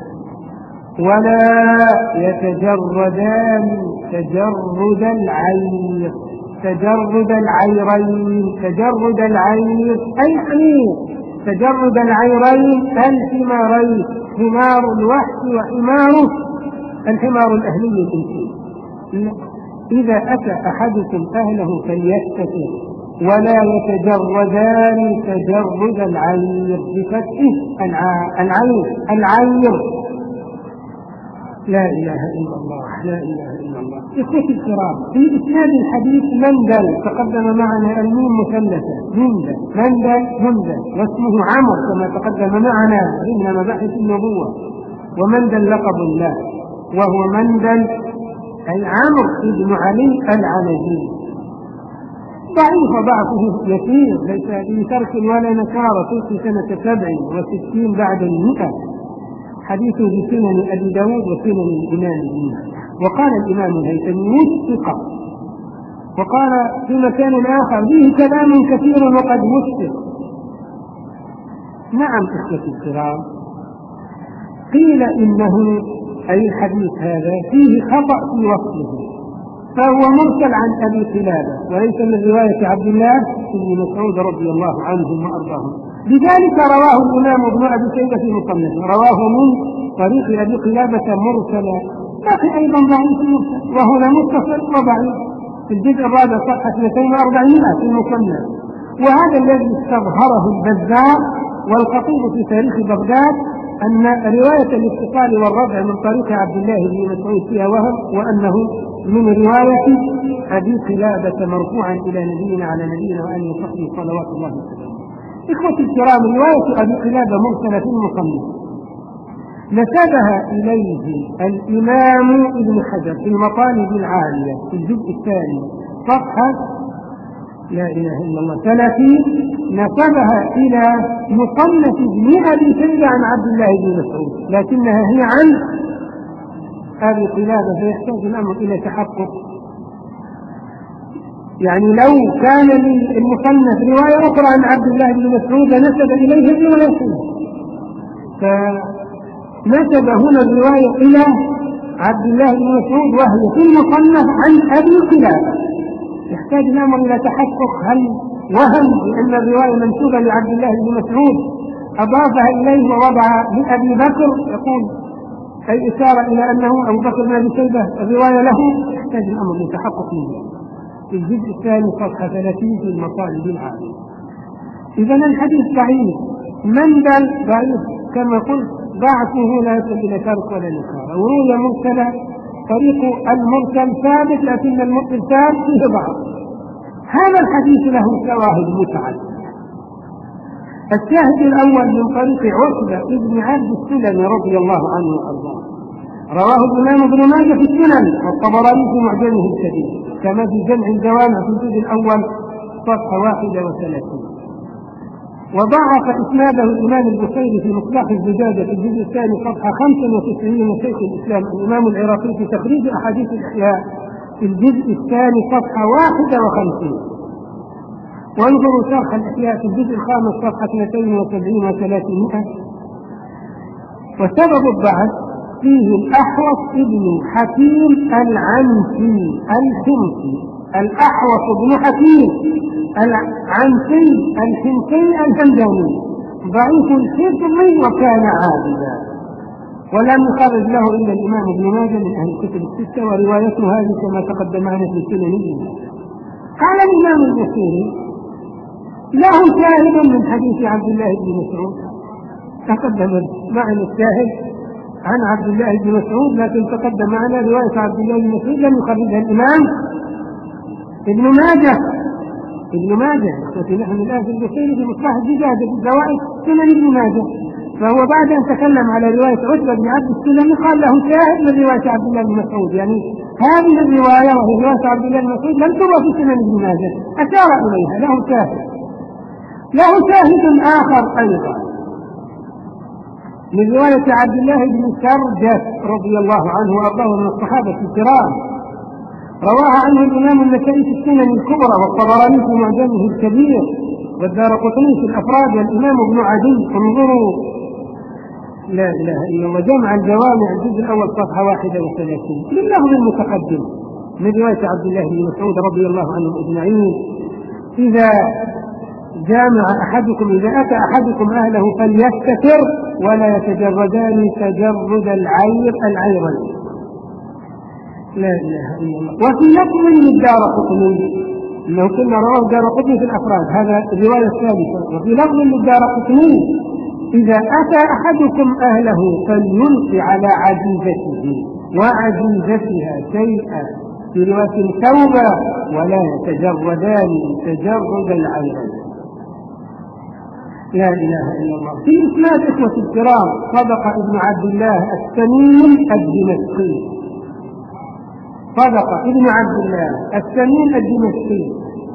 ولا يتجردان تجرد العير تجرد العيرين تجرد العير أي حمير تجرد العيرين الحمارين، حمار الوحش وحمار الحمار الأهلي الإنسي. إذا أتى أحدكم أهله فليستتر ولا يتجردان تجرد العير بفتح العين العير. لا إله إلا الله لا إله إلا الله. إخوتي الكرام، في إسناد الحديث مندل تقدم معنا الميم مثلثة مندل مندل مندل واسمه عمر كما تقدم معنا ضمن مباحث النبوة، ومندل لقب الله وهو مندل أي عمرو بن علي العنزي. ضعيف ضعفه يسير ليس بترك ولا نكارة في سنة سبع وستين بعد المئة، حديثه بسنن أبي داود وسنن الإمام ابن. وقال الإمام الهيثمي وثق، وقال في مكان آخر فيه كلام كثير وقد وثق. نعم إخوتي الكرام، قيل إنه أي الحديث هذا فيه خطأ في وصله، فهو مرسل عن أبي قلابة وليس من رواية عبد الله بن مسعود رضي الله عنه وأرضاه. لذلك رواه الإمام ابن أبي شيبة في مصنفه، رواه من طريق أبي قلابة مرسلا، لكن أيضا ضعيف مرسل، وهنا متصل وضعيف في الجزء الرابع صفحة اثنتين وأربعين في المصنف. وهذا الذي استظهره البزار والخطيب في تاريخ بغداد أن رواية الاتصال والرفع من طريق عبد الله بن مسعود فيها وهم، وأنه من رواية أبي قلابة مرفوعا إلى نبينا على نبينا وآله وصحبه صلوات الله وسلامه. إخوتي الكرام، رواية أبي قلابة مرسلة في المصنف نسبها إليه الإمام ابن حجر في المطالب العالية في الجزء الثاني صفحة لا إله إلا الله ثلاثين، نسبها إلى مصنف ابن أبي شيبة عن عبد الله بن مسعود، لكنها هي عن أبي قلابة، فيحتاج الأمر إلى تحقق. يعني لو كان للمصنف رواية أخرى عن عبد الله بن مسعود نسب إليه الرواية، فنسب هنا الرواية إلى عبد الله بن مسعود وهي في المصنف عن أبي قلابة. يحتاج الأمر إلى تحقق، هل وهم بأن الرواية منسوبة لعبد الله بن مسعود أضافها إليه ووضع لأبي بكر، يقول أي إشارة إلى أنه أبو بكر بن أبي شيبة الرواية له، يحتاج الأمر لتحقق منه في الجزء الثاني صفحة ثلاثين في المطالب العالية. إذا الحديث ضعيف، مندل ضعيف كما قلت، ضعفه لا يصل إلى ترك ولا نكارة، وروي مرسلا، طريق المرسل ثابت لكن المرسل ثابت فيه ضعف. هذا الحديث له شواهد متعددة. الشاهد الأول من طريق عتبة بن عبد السلمي رضي الله عنه وأرضاه، رواه الإمام ابن ماجه في السنن والطبراني في معجمه الكبير كما في جمع الجوامع في الجزء الأول صفحة واحدة وثلاثين. وضعف إسناده الإمام البخاري في مصباح الزجاجة في الجزء الثاني صفحة خمسة وتسعين من شيخ الإسلام الإمام العراقي في تخريج أحاديث الإحياء في الجزء الثاني صفحة واحدة وخمسين. وانظروا شرح الإحياء في الجزء الخامس صفحة اثنتين وسبعين وثلاثمائة. وسبب الضعف فيه الأحوص ابن حكيم العنسي الحمصي الأحوص بن حكيم العنسي الحمصي الهمداني ضعيف الحفظ وكان عابدا، ولم يخرج له إلا الإمام ابن ماجه من أهل الكتب الستة، وروايته هذه كما تقدم معنا في السنن. قال الإمام البخاري له شاهد من حديث عبد الله بن مسعود، تقدم معنا الشاهد عن عبد الله بن مسعود، لكن تقدم معنا رواية عبد الله بن مسعود لم يخرجها الإمام ابن ماجه. ابن ماجه نحن الآن في البخاري في مصباح الزجاجة في الزوائد سنن ابن ماجه، فهو بعد أن تكلم على رواية عتبة بن عبد السلمي قال له شاهد من رواية عبد الله بن مسعود، يعني هذه الرواية وهي رواية عبد الله بن مسعود لم تروى في سنن ابن ماجه، أشار إليها، له شاهد. له شاهد آخر أيضا من رواية عبد الله بن سرجس رضي الله عنه وأرضاه من الصحابة الكرام، رواها عنه الإمام النسائي في السنن الكبرى، والطبراني في معجمه الكبير، والدارقطني في الأفراد، والإمام ابن عدي. انظروا، لا إله إلا الله، جمع الجوامع الجزء الأول صفحة واحدة وثلاثين لللفظ المتقدم من رواية عبد الله بن مسعود رضي الله عنهم أجمعين: إذا جامع أحدكم إذا أتى أحدكم أهله فليستتر ولا يتجردان تجرد العير العيرين. لا إله إلا الله. وفي لفظ للدارقطني إنه كنا رواه الدارقطني في الأفراد، هذا الرواية الثالثة. وفي لفظ للدارقطني: إذا أتى أحدكم أهله فليلقي على عجيزته وعجيزتها شيئا، في رواية ثوبا ولا يتجردان تجرد العيرين. لا إله إلا الله. في إسناد إخوة الكرام صدق ابن عبد الله السمين الدمشقي، صدق ابن عبد الله السمين الدمشقي،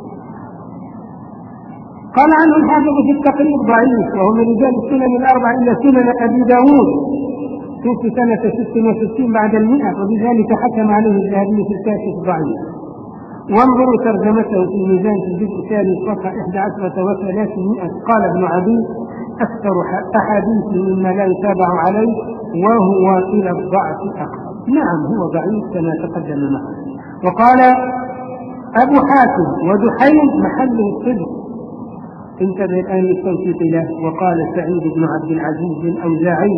قال عنه الحافظ في التقريب ضعيف، وهو من رجال السنن الأربع إلا سنن أبي داود، توفي سنة ست وستين بعد المئة، وبذلك حكم عليه الذهبي في الكاشف ضعيف. وانظروا ترجمته في الميزان في الجزء الثاني صفحة إحدى عشرة وثلاثمائة. قال ابن عدي: أكثر أحاديث مما لا يتابع عليه، وهو إلى الضعف أقرب. نعم هو ضعيف كما تقدم معه. وقال أبو حاتم: ودحيم محله الصدق، انتبه الآن للتوثيق له. وقال سعيد بن عبد العزيز الأوزاعي: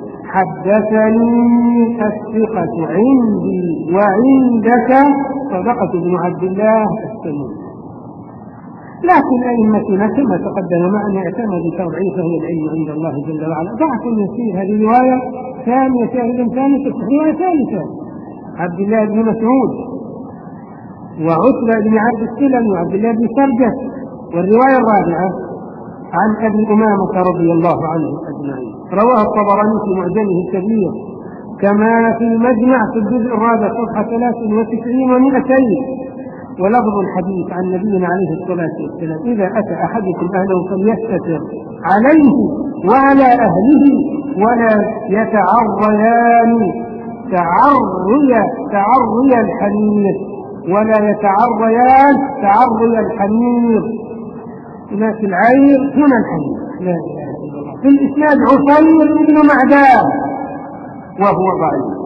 حدثني الثقة عندي وعندك صدقة ابن عبد الله السمين. لكن أئمتنا كما تقدم معنا اعتمدوا تضعيفه العلم عند الله جل وعلا. ضعف يسير. هذه رواية ثانية، شاهد ثاني، رواية ثالثة: عبد الله بن مسعود وعتبة بن عبد السلمي وعبد الله بن سرجس. والرواية الرابعة عن أبي أمامة رضي الله عنه أجمعين، رواه الطبراني في معجمه الكبير، كما في المجمع في الجزء الرابع صفحة ثلاث وتسعين ومئتين. ولفظ الحديث عن نبينا عليه الصلاة والسلام: إذا أتى أحدكم أهله فليستتر عليه وعلى أهله ولا يتعريان تعري تعري الحمير ولا يتعريان تعري الحمير. هناك العير هنا الحمير. لا إله إلا الله. في الإسناد عصير بن معدان وهو ضعيف.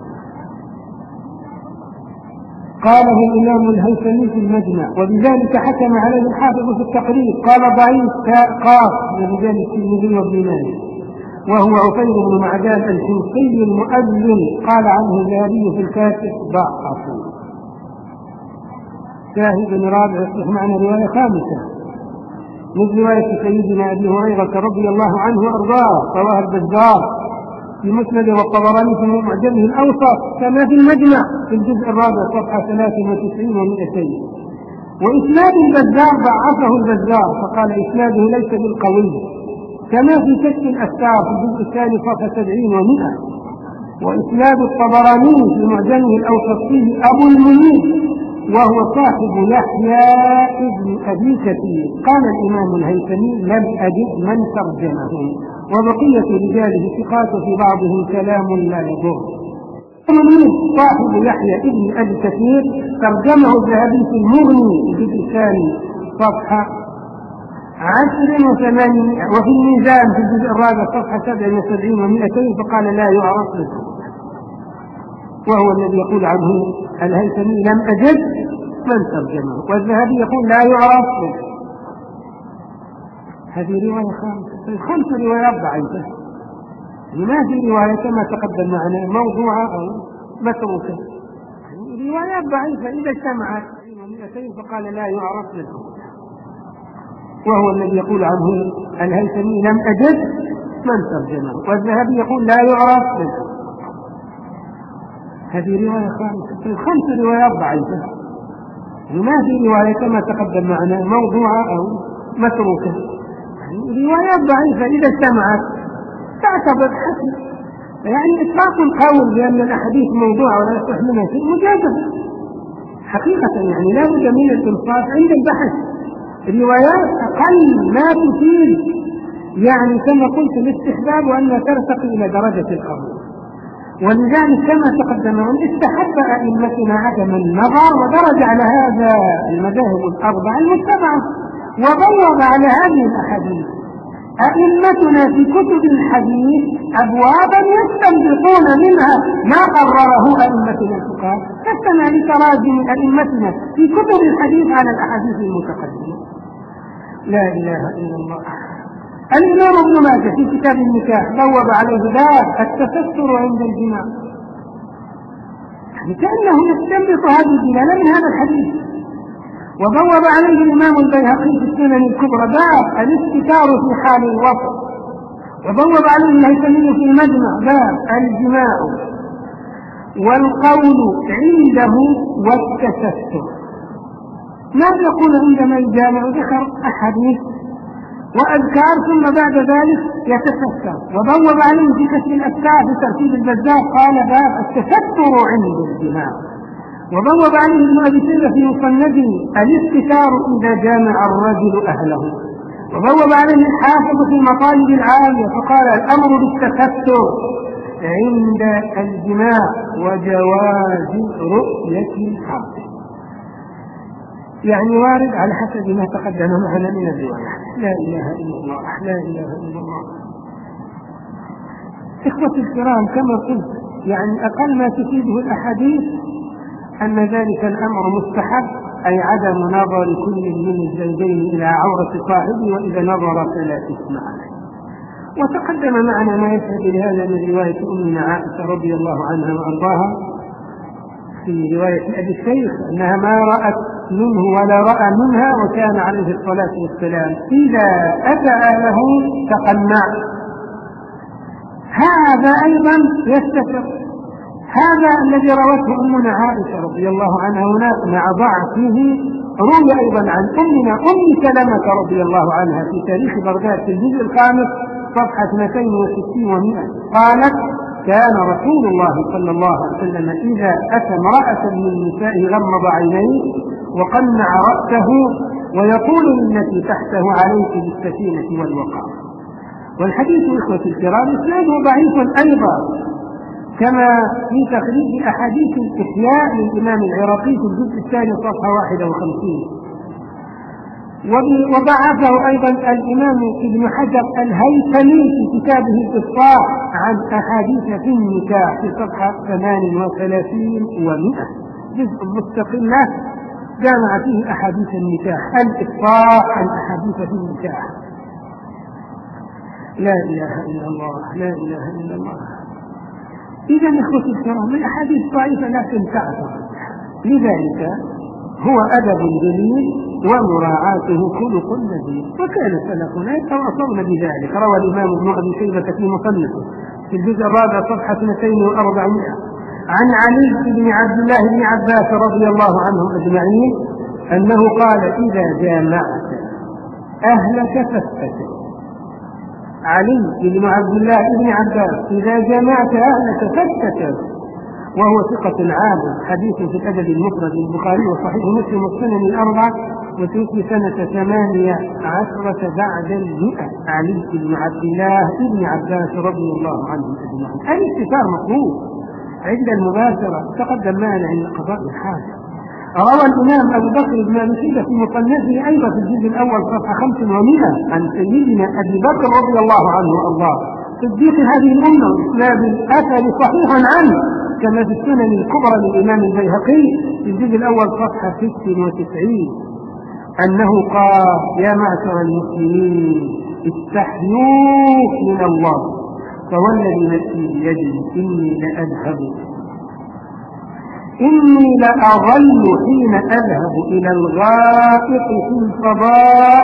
قاله الإمام الهيثمي في المجمع، وبذلك حكم عليه الحافظ في التقريب، قال ضعيف قاف لرجال الترمذي وابن ماجه، وهو عصير بن معدان الحمصي المؤذن، قال عنه الذهبي في الكاشف ضعف. شاهد رابع يصلح معنا رواية خامسة من رواية سيدنا أبي هريرة رضي الله عنه وأرضاه، رواه البزار في مسند والطبراني في معجمه الأوسط، كما في المجمع في الجزء الرابع صفحة ثلاث وتسعين ومئتين. وإسناد البزار ضعفه البزار فقال إسناده ليس بالقوي، كما في كشف الأستار في الجزء الثاني صفحة سبعين ومئة. وإسناد الطبراني في معجمه الأوسط فيه أبو المنيب وهو صاحب يحيى ابن أبي كثير. قال الإمام الهيثمي: لم أجد من ترجمه، وبقية رجاله ثقات في بعضهم كلام لا يضر. صاحب يحيى ابن أبي كثير ترجمه الذهبي في المغني الجزء الثاني صفحة عشر وثمانين، وفي الميزان في الجزء الرابع صفحة سبع وسبعين ومئتين، فقال لا يعرف له، وهو الذي يقول عنه الهيثمي: لم أجد من ترجمه، والذهبي يقول لا يعرف منه. هذه رواية خامسة. الخمس روايات ضعيفة، ما في رواية كما تقدم معنا موضوعة أو متروكة، روايات ضعيفة إذا اجتمعت ومئتين فقال لا يعرف منه، وهو الذي يقول عنه الهيثمي لم أجد من ترجمه، والذهبي يقول لا يعرف منه. هذه رواية خامسة. الخمس روايات ضعيفة، ما في رواية كما تقدم معنا موضوعة أو متروكة، روايات ضعيفة إذا اجتمعت تعتبر حسن. يعني إطلاق القول بأن الأحاديث موضوعة ولا يصح منها شيء مجازفة حقيقة، يعني لا بد من الإنصاف عند البحث. روايات أقل ما تفيد يعني كما قلت الاستحباب وأن ترتقي إلى درجة القبول، ولذلك كما تقدم أن استحب أئمتنا عدم النظر ودرج على هذا المذاهب الأربعة المتبعة وبوض على هذه الأحاديث أئمتنا في كتب الحديث أبوابا يستنبطون منها ما قرره أئمتنا الفقهاء، فاستمع لتراجم أئمتنا في كتب الحديث على الأحاديث المتقدمة. لا إله إلا الله. الإمام ابن ماجه في كتاب النكاح بوب عليه باب التستر عند الجماع، يعني كأنه يستنبط هذه الدلالة من هذا الحديث. وبوب عليه الإمام البيهقي في السنن الكبرى باب الاستتار في حال الوصف، وبوب عليه الهيثمي في المجمع باب الجماع والقول عنده والتستر. ماذا يقول عندما يجامع؟ ذكر أحاديث وأذكار ثم بعد ذلك يتستر. وبوب عليه في كشف الأفكار في ترتيب البزار قال باب التستر عند الجماع. وبوب عليه ابن أبي شيبة في مصنفه الاستتار إذا جامع الرجل أهله. وبوب عليه الحافظ في مطالب العالية فقال الأمر بالتستر عند الجماع وجواز رؤية الحق، يعني وارد على حسب ما تقدم معنا من الروايات. لا إله إلا الله، لا إله إلا الله. إخوة الكرام، كما قلت يعني أقل ما تفيده الأحاديث أن ذلك الأمر مستحب، أي عدم نظر كل من الزوجين إلى عورة صاحبه، وإذا نظر فلا إثم عليه. وتقدم معنا ما يشهد لهذا من رواية أمنا عائشة رضي الله عنها وأرضاها في رواية أبي الشيخ أنها ما رأت منه ولا رأى منها، وكان عليه الصلاة والسلام إذا أتى أهله تقنع. هذا أيضا يستفر، هذا الذي روته أمنا عائشة رضي الله عنها هنا مع ضعفه روي أيضا عن أمنا أم سلمة رضي الله عنها في تاريخ بغداد في الجزء الخامس صفحة اثنتين وستين ومئة قالت كان رسول الله صلى الله عليه وسلم إذا أتى امرأة من نسائه غمض عينيه وقنع رأسه ويقول للتي تحته عليك بالسكينة والوقار. والحديث إخوة الكرام إسناده ضعيف أيضا، كما في تخريج أحاديث الإحياء للإمام العراقي في الجزء الثاني صفحة واحد وخمسين. وضعفه أيضا الإمام ابن حجر الهيثمي في كتابه الإصلاح عن أحاديث في النكاح في صفحة ثمان وثلاثين ومئة، جزء مستقلة جامع فيه أحاديث النكاح، الإصلاح عن أحاديث في النكاح. لا إله إلا الله، لا إله إلا الله. إذا إخوة الكرام الأحاديث ضعيفة لكن تعثر، لذلك هو أدب جليل ومراعاته خلق نبيل، وكان سلفنا يتواصون بذلك. روى الإمام ابن أبي شيبة في مصنفه في الجزء الرابع صفحة اثنتين وأربعمائة عن علي بن عبد الله بن عباس رضي الله عنهم أجمعين أنه قال إذا جامعت أهلك فاستتر. علي بن عبد الله بن عباس إذا جمعت أهلك فاستتر، وهو ثقة عابد، حديث في الأدب المفرد البخاري وصحيح مسلم والسنن الأربعة، وتوفي سنة ثمانية عشرة بعد المئة. علي بن عبد الله بن عباس رضي الله عنهم أجمعين. الاستتار مطلوب عند المباشرة، تقدم معنا عند قضاء الحاجة. روى الإمام أبو بكر بن أبي شيبة في مصنفه أيضا في الجزء الأول صفحة خمس ومئة عن سيدنا أبي بكر رضي الله عنه الله صديق هذه الأمة وإسناد الأثر صحيحا عنه كما في السنن الكبرى للإمام البيهقي في الجزء الأول صفحة ستة وتسعين أنه قال: يا معشر المسلمين استحيوا من الله، فوالذي نفسي بيده إني لأذهب إني لأظل حين أذهب إلى الغائط في الفضاء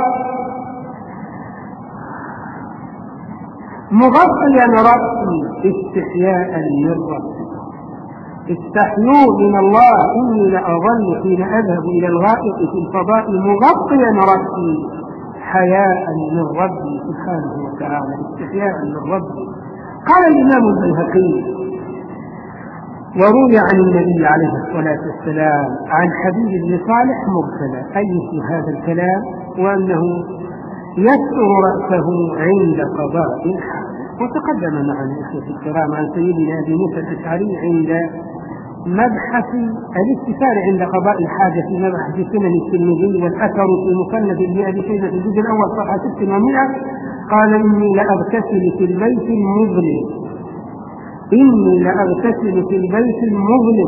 مغطيا رأسي استحياء من رأسي. استحيوا من الله إني لأظل حين أذهب إلى الغائط في الفضاء مغطيا رأسي حياء من ربي سبحانه وتعالى، استحياء من ربي. قال الإمام البيهقي: وروي عن النبي عليه الصلاة والسلام عن حبيب بن صالح مرسلا أي في هذا الكلام، وأنه يستر رأسه عند قضاء الحاجة. وتقدم معنا إخوة الكرام عن سيدنا أبي موسى الأشعري عند مبحث الاستثار عند قضاء الحاجة في مبحث سنن الترمذي، والأثر في مصنف ابن أبي شيبة في الجزء الأول صفحة ستة ومئة. قال: إني لأغتسل في البيت المظلم إني لأغتسل في البيت المظلم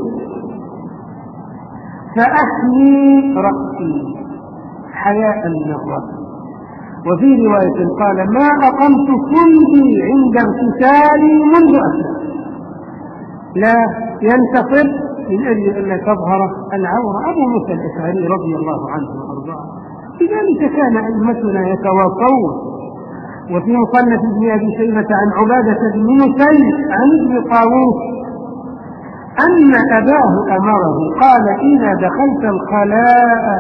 فأحمي رأسي حياء من رأسي. وفي رواية قال: ما أقمت صلبي عند اغتسالي منذ أسلم، لا ينتصر من أجل أن تظهر العورة. أبو موسى الأشعري رضي الله عنه وأرضاه. لذلك كان أئمتنا يتواصون. وفي مصنف ابن أبي شيبة عن عبادة بن نسيب عن ابن طاووس أن أباه أمره قال: إذا دخلت الخلاء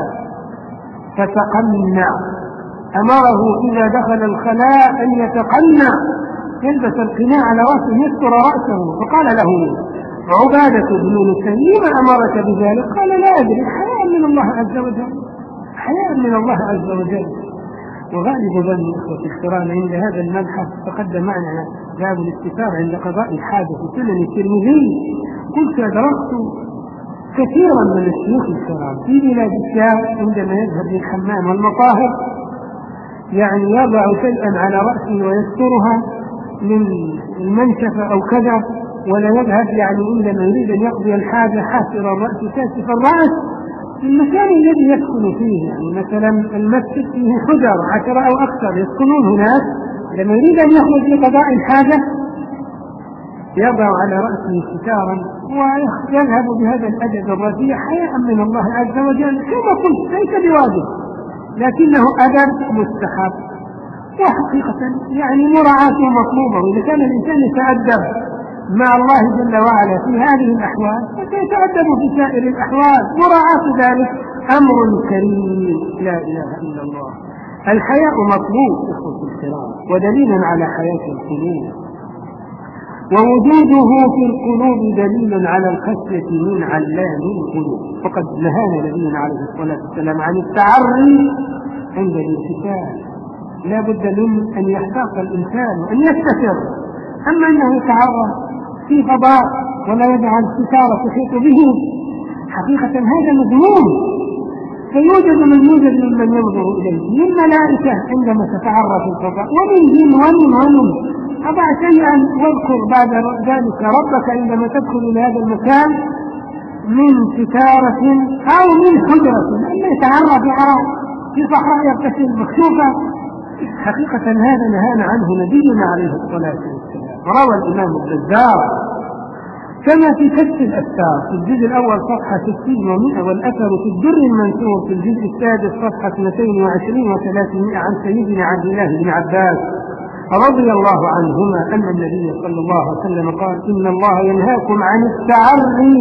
فتقنع. أمره إذا دخل الخلاء أن يتقنع، يلبس القناع على رأسه يستر رأسه. فقال له عبادة بن نسيب: لما أمرك بذلك؟ قال: لا أدري، حياء من الله عز وجل، حياء من الله عز وجل. وغالب ظن إخوة الكرام عند هذا المبحث تقدم معنا باب الاستثار عند قضاء الحاجة في سنن الترمذي. قلت: درست كثيرا من الشيوخ الكرام في بلاد الشام عندما يذهب للحمام والمطاهر يعني يضع شيئا على رأسه ويسترها من المنشفة أو كذا، ولا يذهب يعني عندما يريد أن يقضي الحاجة حاسر الرأس كاشف الرأس في المكان الذي يسكن فيه. يعني مثلا المسجد فيه حجر عشرة أو أكثر يسكنون هناك، لما يريد أن يخرج لقضاء الحاجة يضع على رأسه ستارا ويذهب بهذا الأدب الرفيع حياء من الله عز وجل. كما قلت ليس بواجب، لكنه أدب مستحب، وحقيقة يعني مراعاته مطلوبة. وإذا كان الإنسان يتأدب مع الله جل وعلا في هذه الأحوال فسيتأدب في سائر الأحوال. مراعاة ذلك أمر كريم، لا إله إلا الله. الحياء مطلوب إخوة الكرام، ودليل على حياة القلوب، ووجوده في القلوب دليل على الخشية من علام القلوب. فقد نهانا نبينا عليه الصلاة والسلام عن التعري عند الانتفاع. لا بد من أن يحتاط الإنسان وأن يستتر. أما أنه يتعرى في فضاء ولا يجعل ستارة تحيط به، حقيقة هذا مذموم. فيوجد من يوجد ممن ينظر إليه من ملائكة عندما تتعرى في الفضاء، ومن جن ومن ومن. أضع شيئا واذكر بعد ذلك ربك عندما تدخل إلى هذا المكان من ستارة أو من حجرة، أما يتعرى في عراء في صحراء يغتسل مكشوفة. حقيقة هذا نهانا عنه نبينا عليه الصلاة والسلام. روى الإمام البزار كما في كشف الأستار في الجزء الأول صفحة ستين ومئة، والأثر في الدر المنثور في الجزء السادس صفحة اثنتين وعشرين وثلاثمائة عن سيدنا عبد الله بن عباس رضي الله عنهما أن النبي صلى الله عليه وسلم قال: إن الله ينهاكم عن التعري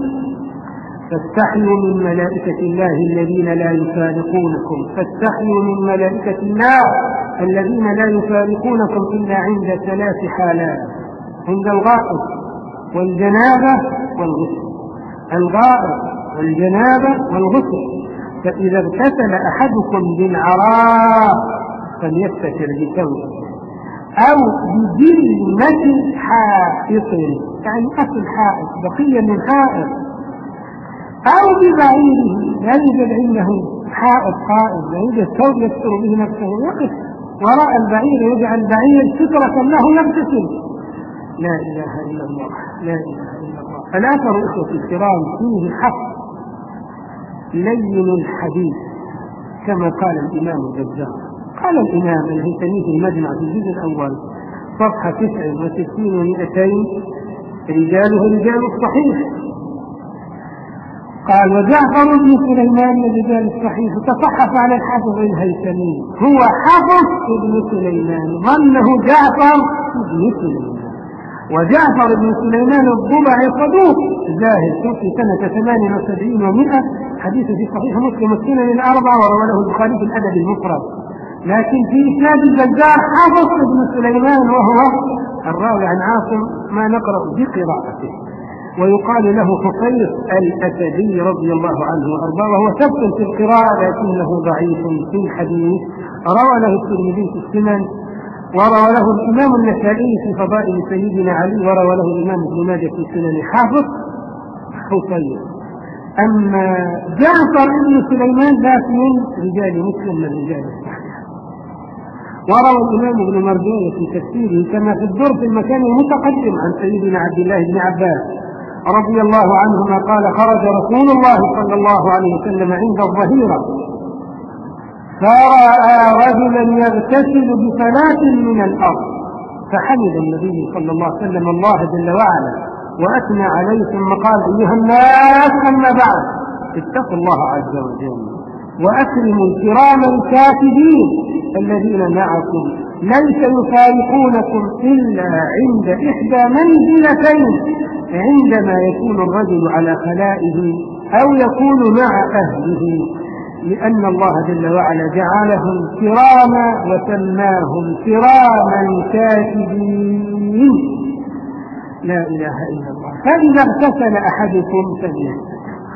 فاستحيوا من ملائكة الله الذين لا يفارقونكم فاستحيوا من ملائكة الله الذين لا يفارقونكم إلا عند ثلاث حالات: عند الغائط والجنابة والغسل. الغائط والجنابة والغسل. فإذا اغتسل أحدكم بالعراء فليستتر بثوبه أو بجلمة حائط، يعني أصل حائط بقية من حائط، أو ببعيره، لا يوجد عنده حائط قائم، لا يوجد ثوب يستر به نفسه، يقف وراء البعير يجعل البعير سترة له يغتسل. لا إله إلا الله، لا إله إلا الله. الأثر إخوة الكرام فيه حق لين الحديث كما قال الإمام البزار. قال الإمام الهيثمي في المجمع في الجزء الأول صفحة تسع وستين ومئتين: رجاله رجال الصحيح. قال: وجعفر بن سليمان من رجال الصحيح. تصحف على الحافظ الهيثمي: هو حفص بن سليمان، ظنه جعفر بن سليمان. وجعفر بن سليمان الضبعي صدوق زاهد، توفي سنة ثمان وسبعين ومئة، حديث في صحيح مسلم والسنن الأربعة، وروى له البخاري في الأدب المفرد. لكن في إسناد البزار حفص بن سليمان، وهو الراوي عن عاصم ما نقرأ بقراءته، ويقال له حفيص الأسدي رضي الله عنه وأرضاه، وهو ثبت في القراءة لكنه ضعيف في الحديث. روى له الترمذي في السنن، وروى له الإمام النسائي في فضائل سيدنا علي، وروى له الإمام ابن ماجه في سنن حافظ حفيص. أما جعفر بن سليمان ذات من رجال مسلم من رجال الصحيح. وروى الإمام ابن مرجوية في تفسيره كما في الدر في المكان المتقدم عن سيدنا عبد الله بن عباس رضي الله عنهما قال: خرج رسول الله صلى الله عليه وسلم عند الظهيرة فرأى رجلا يغتسل بفلاة من الأرض، فحمد النبي صلى الله عليه وسلم الله جل وعلا وأثنى عليه، ثم قال: أيها الناس، أما بعد، اتقوا الله عز وجل وأكرموا الكرام الكاتبين الذين معكم ليس يفارقونكم إلا عند إحدى منزلتين: عندما يكون الرجل على خلائه أو يكون مع أهله، لأن الله جل وعلا جعلهم كراما وسماهم كراما كاتبين. لا إله إلا الله. فإذا اغتسل أحدكم فليغتسل.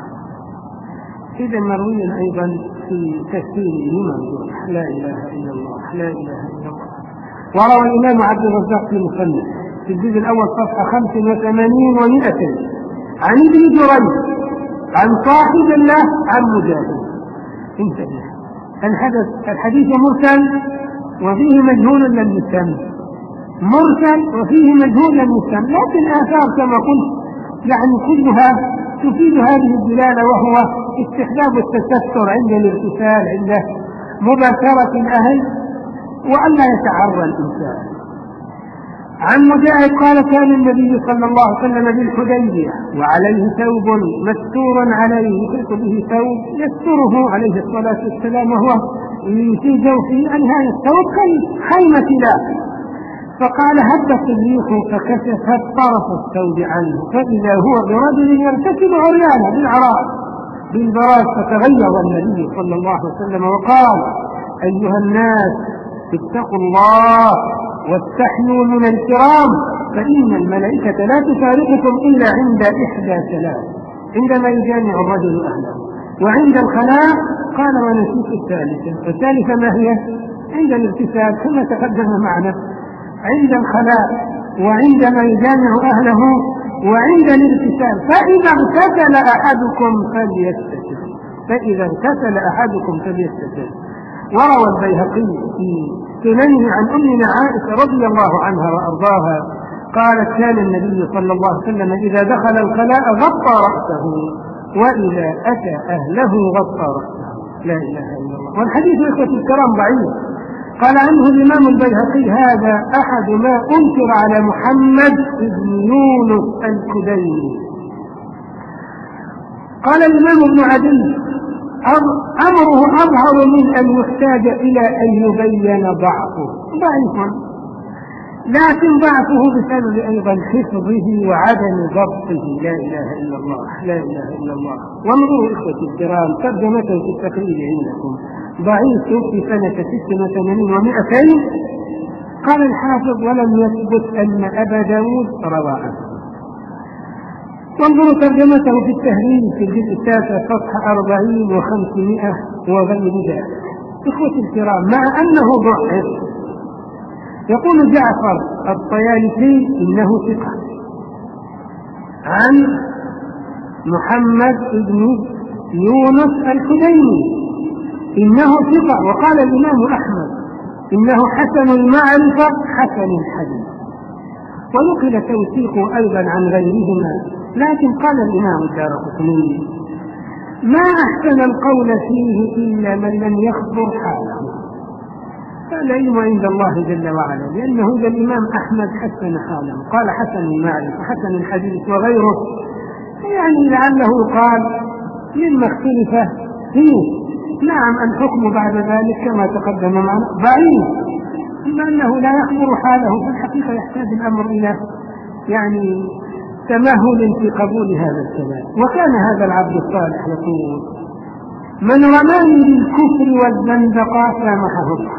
إذا مروي أيضا في تفسير الإمام لا إله إلا الله لا إله إلا الله. وروى الإمام عبد الرزاق في المصنف في الجزء الأول صفحة خمس وثمانين ومئة عن ابن جريج عن صاحب الله عن مجاهد. انتبه، الحدث الحديث مرسل وفيه مجهول لم يسم، مرسل وفيه مجهول لم يسم، لكن آثار كما قلت يعني كلها تفيد هذه الدلالة، وهو استحباب التستر عند الارتسال عند مباشرة الأهل وأن لا يتعرى الإنسان. عن مجاهد قال: كان النبي صلى الله عليه وسلم بالحديبية وعليه ثوب مستور عليه، يحيط به ثوب يستره عليه الصلاة والسلام، وهو في جوفه أنهاء الثوب خيمة له، فقال: هبت الريح فكشفت طرف الثوب عنه، فإذا هو برجل يرتكب عريانا بالعراء بالبراز، فتغير النبي صلى الله عليه وسلم وقال: أيها الناس، اتقوا الله واستحيوا من الكرام، فإن الملائكة لا تفارقكم إلا عند إحدى ثلاث: عندما يجامع الرجل أهله، وعند الخلاء، قال ونسيت الثالثة. الثالثة ما هي؟ عند الارتسال كما تقدم معنا، عند الخلاء وعندما يجامع أهله وعند الارتسال. فإذا اغتسل أحدكم فليستتر فإذا اغتسل أحدكم فليستتر. وروى البيهقي في سننه عن أمنا عائشة رضي الله عنها وأرضاها قالت: كان النبي صلى الله عليه وسلم إذا دخل الخلاء غطى رأسه، وإذا أتى أهله غطى رأسه. لا إله إلا الله. والحديث إخوة الكرام ضعيف. قال عنه الإمام البيهقي: هذا أحد ما أنكر على محمد بن يونس الكديني. قال الإمام ابن عدي: أمره أظهر من أن يحتاج إلى أن يبين ضعفه. ضعيف، لكن ضعفه بسبب أيضا حفظه وعدم ضبطه. لا إله إلا الله لا إله إلا الله. وانظروا إخوة الكرام ترجمته في التقرير عندكم: ضعيف في سنة ست وثمانين ومئتين. قال الحافظ: ولم يثبت أن أبا داود روى عنه. وانظروا ترجمته في التهريب في الجزء التاسع صفحة أربعين وخمسمائة وغير ذلك. إخوة الكرام، مع أنه ضعيف، يقول جعفر الطيالسي إنه ثقة عن محمد بن يونس الكديني إنه ثقة. وقال الإمام أحمد إنه حسن المعرفة حسن الحديث. ونقل توثيقه أيضا عن غيرهما لكن قال الإمام الدارقطني: ما أحسن القول فيه إلا من لم يخبر حاله. العلم عند الله جل وعلا، لأنه إذا الإمام أحمد حسن حاله، قال حسن المعرفة حسن الحديث وغيره، يعني لعله قال مما اختلف فيه. نعم الحكم بعد ذلك كما تقدم معنا ضعيف، إما أنه لا يخبر حاله، في الحقيقة يحتاج الأمر إلى يعني تمهل في قبول هذا الكلام. وكان هذا العبد الصالح يقول: من رماني بالكفر والزندقة سامحه الله،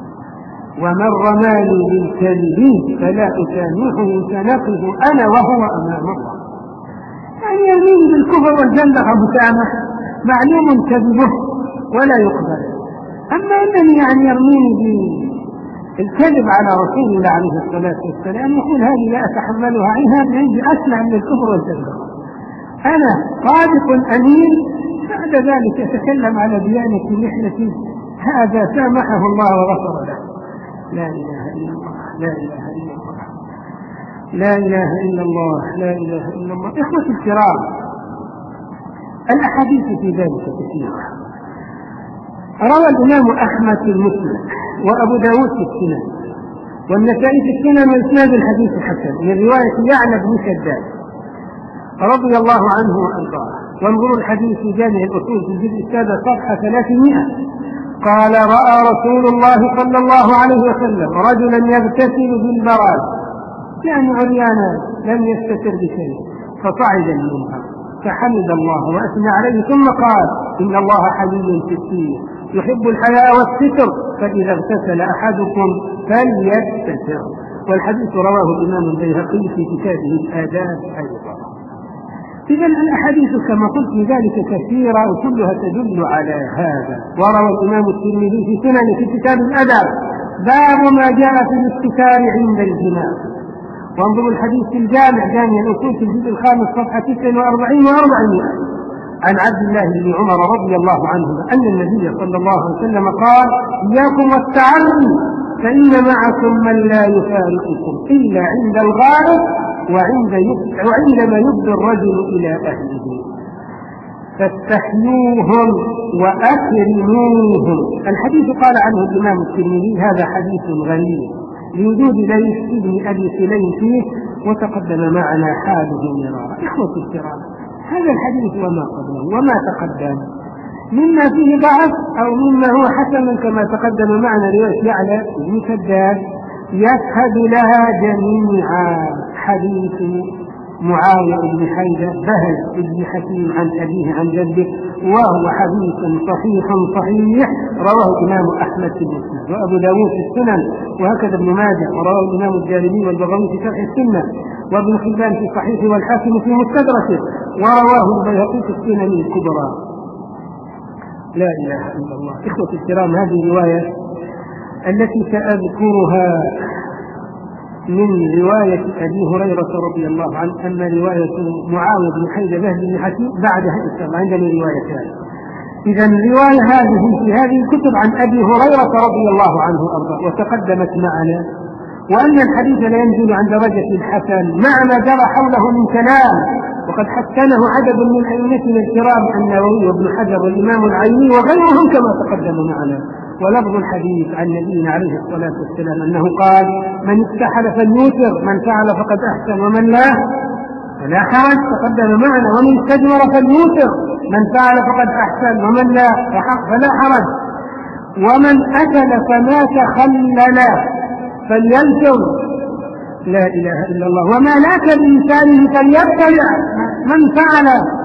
ومن رماني بالكذب فلا أسامحه سنقف أنا وهو أمام الله. يعني يرميني بالكفر والزندقة مسامح، معلوم كذبه ولا يقبل. أما أنني يعني يرميني بالكذب على رسول الله عليه الصلاة والسلام، يقول هذه لا أتحملها، عنها عندي أسمع من الكفر والزندقة، أنا صادق أمين. بعد ذلك يتكلم على ديانة محنتي، هذا سامحه الله وغفر له. لا إله إلا الله، لا إله إلا الله، لا إله إلا الله، لا إله إلا الله. إخوة الكرام، الأحاديث في ذلك كثيرة. روى الإمام أحمد في المسند، وأبو داود في السنن، والنسائي في السنن، وإسناد الحديث الحسن من رواية يعلى بن شداد رضي الله عنه وأرضاه. وانظروا الحديث في جامع الأصول في الجزء السادس صفحة ثلاثمائة. قال: رأى رسول الله صلى الله عليه وسلم رجلا يغتسل بالبراد، يعني عريانا لم يستتر بشيء، فصعد المنبر فحمد الله وأثنى عليه، ثم قال: إن الله حليم ستير يحب الحياء والستر، فإذا اغتسل أحدكم فليستتر. والحديث رواه الإمام البيهقي في كتابه الآداب أيضا. إذا الأحاديث كما قلت في ذلك كثيرة وكلها تدل على هذا. وروى الإمام الترمذي في سنن في كتاب الأدب باب ما جاء في الاستتار عند الجناح. وانظروا الحديث في الجامع جامع الأصول في الجزء الخامس صفحة تسعة وأربعين وأربعمائة عن عبد الله بن عمر رضي الله عنهما أن النبي صلى الله عليه وسلم قال: إياكم والتعري، فإن معكم من لا يفارقكم إلا عند الغائب وعند وعندما يبدو الرجل إلى أهله، فاستحيوهم وأكرموهم. الحديث قال عنه الإمام الترمذي: هذا حديث غريب لوجود ليث ابن أبي سليم فيه، وتقدم معنا حاله مرارا. إخوة الكرام، هذا الحديث وما قبله وما تقدم مما فيه ضعف أو مما هو حسن كما تقدم معنا رواية يعلى بن شداد يشهد لها جميعا حديث معاوية بن حيدة بهز بن حكيم عن أبيه عن جده، وهو حديث صحيح صحيح رواه الإمام أحمد في المسند، وأبو داود في السنن، وهكذا ابن ماجه، ورواه الإمام الدارمي والبغوي في شرح السنة، وابن حبان في صحيح والحاكم في مستدركه، ورواه البيهقي في السنن الكبرى. لا إله إلا الله. إخوة الكرام، هذه الرواية التي سأذكرها من رواية أبي هريرة رضي الله عنه، أما رواية معاوية بن حيدة بهز بن حكيم بعدها إن شاء الله عندنا روايتان. إذا الرواية هذه في هذه الكتب عن أبي هريرة رضي الله عنه وأرضاه، وتقدمت معنا، وأن الحديث لا ينزل عن درجة الحسن مع ما جرى حوله من كلام، وقد حسنه عدد من أئمتنا الكرام النووي وابن حجر والإمام العيني وغيرهم كما تقدم معنا. ولفظ الحديث عن نبينا عليه الصلاة والسلام أنه قال: من استحل فليوتر، من فعل فقد أحسن ومن لا فلا حرج. تقدم معنا: ومن استجمر فليوتر، من فعل فقد أحسن ومن لا فلا حرج. ومن أكل فما تخلل فليلتر. لا إله إلا الله. وما لاك بإنسانه فليبتلع، من فعل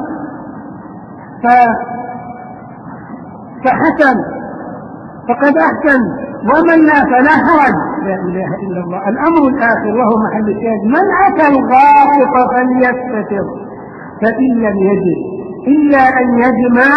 فحسن فقد أحسن ومن لا فلا حرج. لا إله إلا الله. الأمر الآخر وهو محل الشاهد: من أتى الغائط فليستتر، فإن لم يجد إلا أن يجمع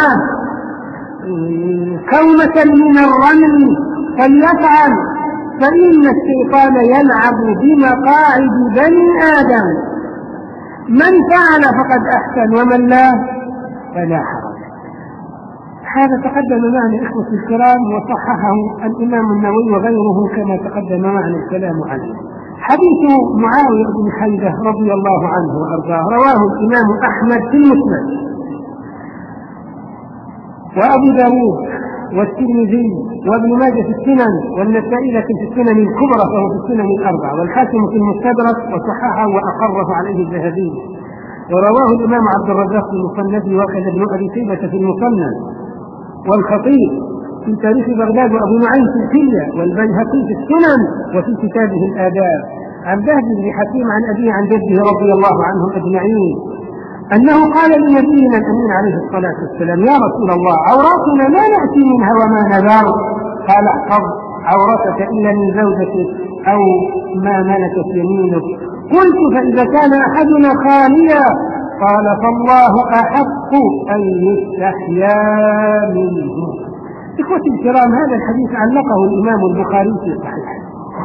كومة من الرمل فليفعل، فإن الشيطان يلعب بمقاعد بني آدم. من فعل فقد أحسن ومن لا فلا حرج. هذا تقدم معنا إخوة الكرام، وصححه الإمام النووي وغيره كما تقدم معنا الكلام عنه. حديث معاوية بن حيدة رضي الله عنه وأرضاه رواه الإمام أحمد في المسند وأبو داود والترمذي وابن ماجه في السنن والنسائي لكن في السنن الكبرى فهو في السنن الأربعة والحاكم في المستدرك وصححه وأقره عليه الذهبي. ورواه الإمام عبد الرزاق في المصنف وكذا ابن أبي شيبة في المصنف والخطيب في تاريخ بغداد وأبو نعيم في الحلية والبيهقي في السنن وفي كتابه الآداب عن بهز بن حكيم عن أبيه عن جده رضي الله عنهم أجمعين أنه قال لنبينا الأمين عليه الصلاة والسلام: يا رسول الله، عوراتنا لا نأتي منها وما نذر. قال: احفظ عورتك إلا من زوجتك أو ما ملكت يمينك. قلت: فإذا كان أحدنا خاليا؟ قال: فالله أحق أن يستحيا منه. إخوتي الكرام، هذا الحديث علقه الإمام البخاري في صحيحه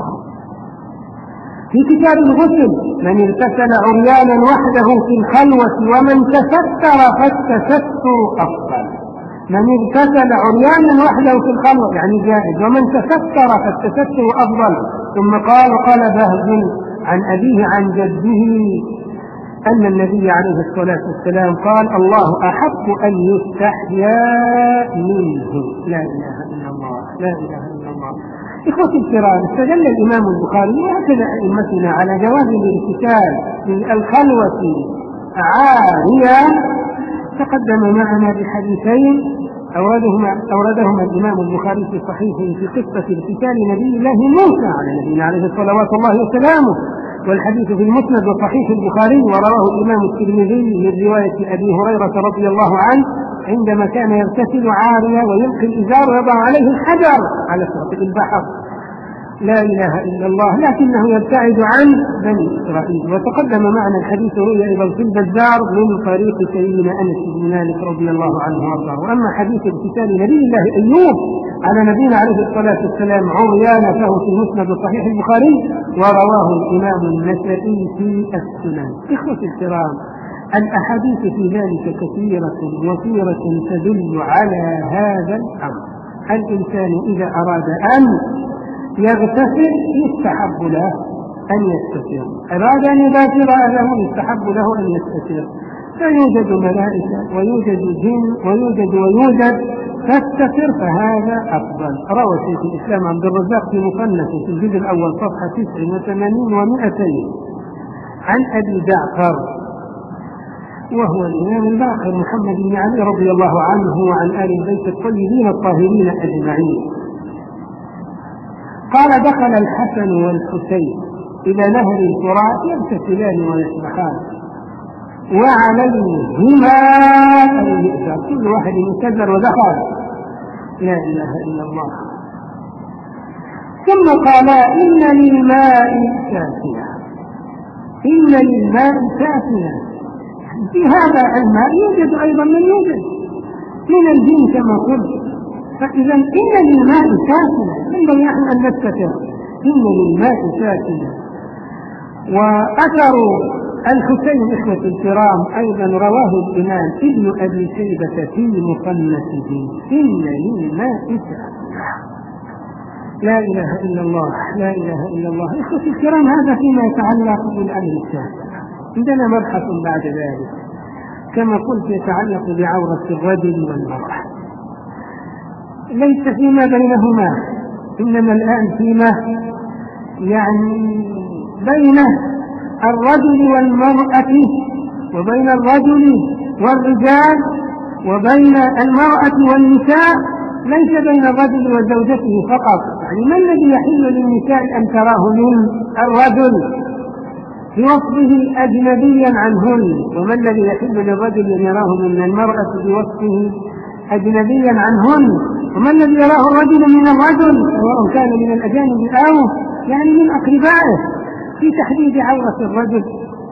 في كتاب الغسل: من اغتسل عريانا وحده في الخلوة ومن تستر فالتستر أفضل. من اغتسل عريانا وحده في الخلوة يعني جائز، ومن تستر فالتستر أفضل. ثم قال قال بهز عن أبيه عن جده أن النبي عليه الصلاة والسلام قال: الله أحق أن يستحيا منه. لا إله إلا الله، لا إله إلا الله. إخوتي الكرام، استدل الإمام البخاري وهكذا أئمتنا على جواز الاغتسال في الخلوة عاريا. تقدم معنا بحديثين أوردهما, أوردهما الإمام البخاري في صحيحه في قصة اغتسال نبي الله موسى على نبينا عليه صلوات الله وسلامه، والحديث في المسند وصحيح البخاري. ورواه الإمام الترمذي من رواية أبي هريرة رضي الله عنه عندما كان يغتسل عاريا ويلقي الإزار ويضع عليه الحجر على شاطئ البحر. لا إله إلا الله، لكنه يبتعد عن بني إسرائيل. وتقدم معنا الحديث روي أيضا في البزار من طريق سيدنا أنس بن مالك رضي الله عنه وارضاه. وأما حديث اغتسال نبي الله أيوب على نبينا عليه الصلاة والسلام عريانا فهو في المسند صحيح البخاري، ورواه الإمام النسائي في السنن. إخوتي الكرام، الأحاديث في ذلك كثيرة وثيرة تدل على هذا الأمر. الإنسان إذا أراد أن يغتسل يستحب له أن يستتر، أراد أن يباشر أهله يستحب له أن يستتر. فيوجد ملائكة ويوجد جن ويوجد ويوجد فاستتر، فهذا أفضل. روى شيخ الإسلام عبد الرزاق في مصنفه في الجزء الأول صفحة تسع وثمانين ومئتين عن أبي جعفر وهو الإمام الباقر محمد بن علي رضي الله عنه وعن آل البيت الطيبين الطاهرين أجمعين قال: دخل الحسن والحسين إلى نهر الفرات يغتسلان ويسبحان وعليهما الإئزار، كل واحد يكبر ودخل. لا إله إلا الله. ثم قال: إن للماء سافنة، إن للماء سافنة. في هذا الماء يوجد أيضا من يوجد من الجن كما قلت، فإذا إن للماء سافنة ينبغي أن نستتر. إن للماء سافنة. وأثر الحسين إخوة الكرام أيضا رواه الإمام ابن أبي شيبة في مصنفه: إن للماء سافنة. لا إله إلا الله، لا إله إلا الله. إخوة الكرام، هذا فيما يتعلق بالأمر السافنة. عندنا مبحث بعد ذلك كما قلت يتعلق بعورة الرجل والمرأة، ليس فيما بينهما، إنما الآن فيما يعني بين الرجل والمرأة وبين الرجل والرجال وبين المرأة والنساء، ليس بين الرجل وزوجته فقط. يعني ما الذي يحل للنساء أن تراه من الرجل بوصفه أجنبيا عنهن، وما الذي يحل للرجل أن يراه من المرأة بوصفه أجنبيا عنهن، وما الذي يراه الرجل من الرجل سواء كان من الأجانب أو يعني من أقربائه، في تحديد عورة الرجل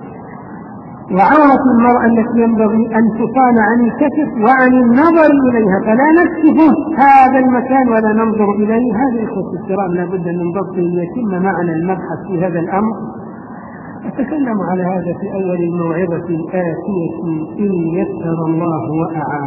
وعورة المرأة التي ينبغي أن تصان عن الكشف وعن النظر إليها، فلا نكشف هذا المكان ولا ننظر إليه. هذا إخوة الكرام لا بد من ضبط يتم معنا المبحث في هذا الأمر. أتكلم على هذا في أول الموعظة الآتية إن يسر الله وأعان.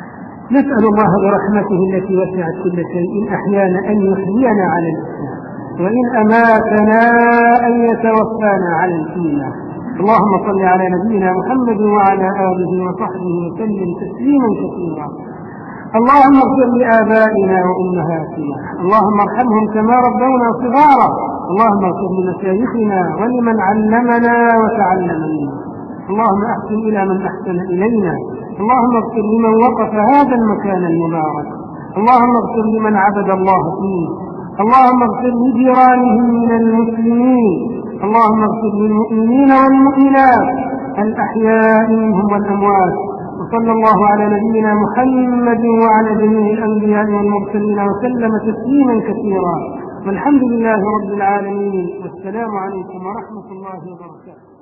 نسأل الله برحمته التي وسعت كل شيء أحيانا أن يحيينا على الإسلام، وإن أماتنا أن يتوفانا على الإيمان. اللهم صل على نبينا محمد وعلى آله وصحبه وسلم تسليما كثيرا. اللهم اغفر لآبائنا وأمهاتنا، اللهم ارحمهم كما ربونا صغارا. اللهم اغفر لمشايخنا ولمن علمنا وتعلم منا. اللهم احسن إلى من أحسن إلينا. اللهم اغفر لمن وقف هذا المكان المبارك. اللهم اغفر لمن عبد الله فيه. اللهم اغفر لجيرانهم من المسلمين. اللهم اغفر للمؤمنين والمؤمنات الأحياء منهم والأموات. وصلى الله على نبينا محمد وعلى جميع الأنبياء والمرسلين وسلم تسليما كثيرا، والحمد لله رب العالمين، والسلام عليكم ورحمة الله وبركاته.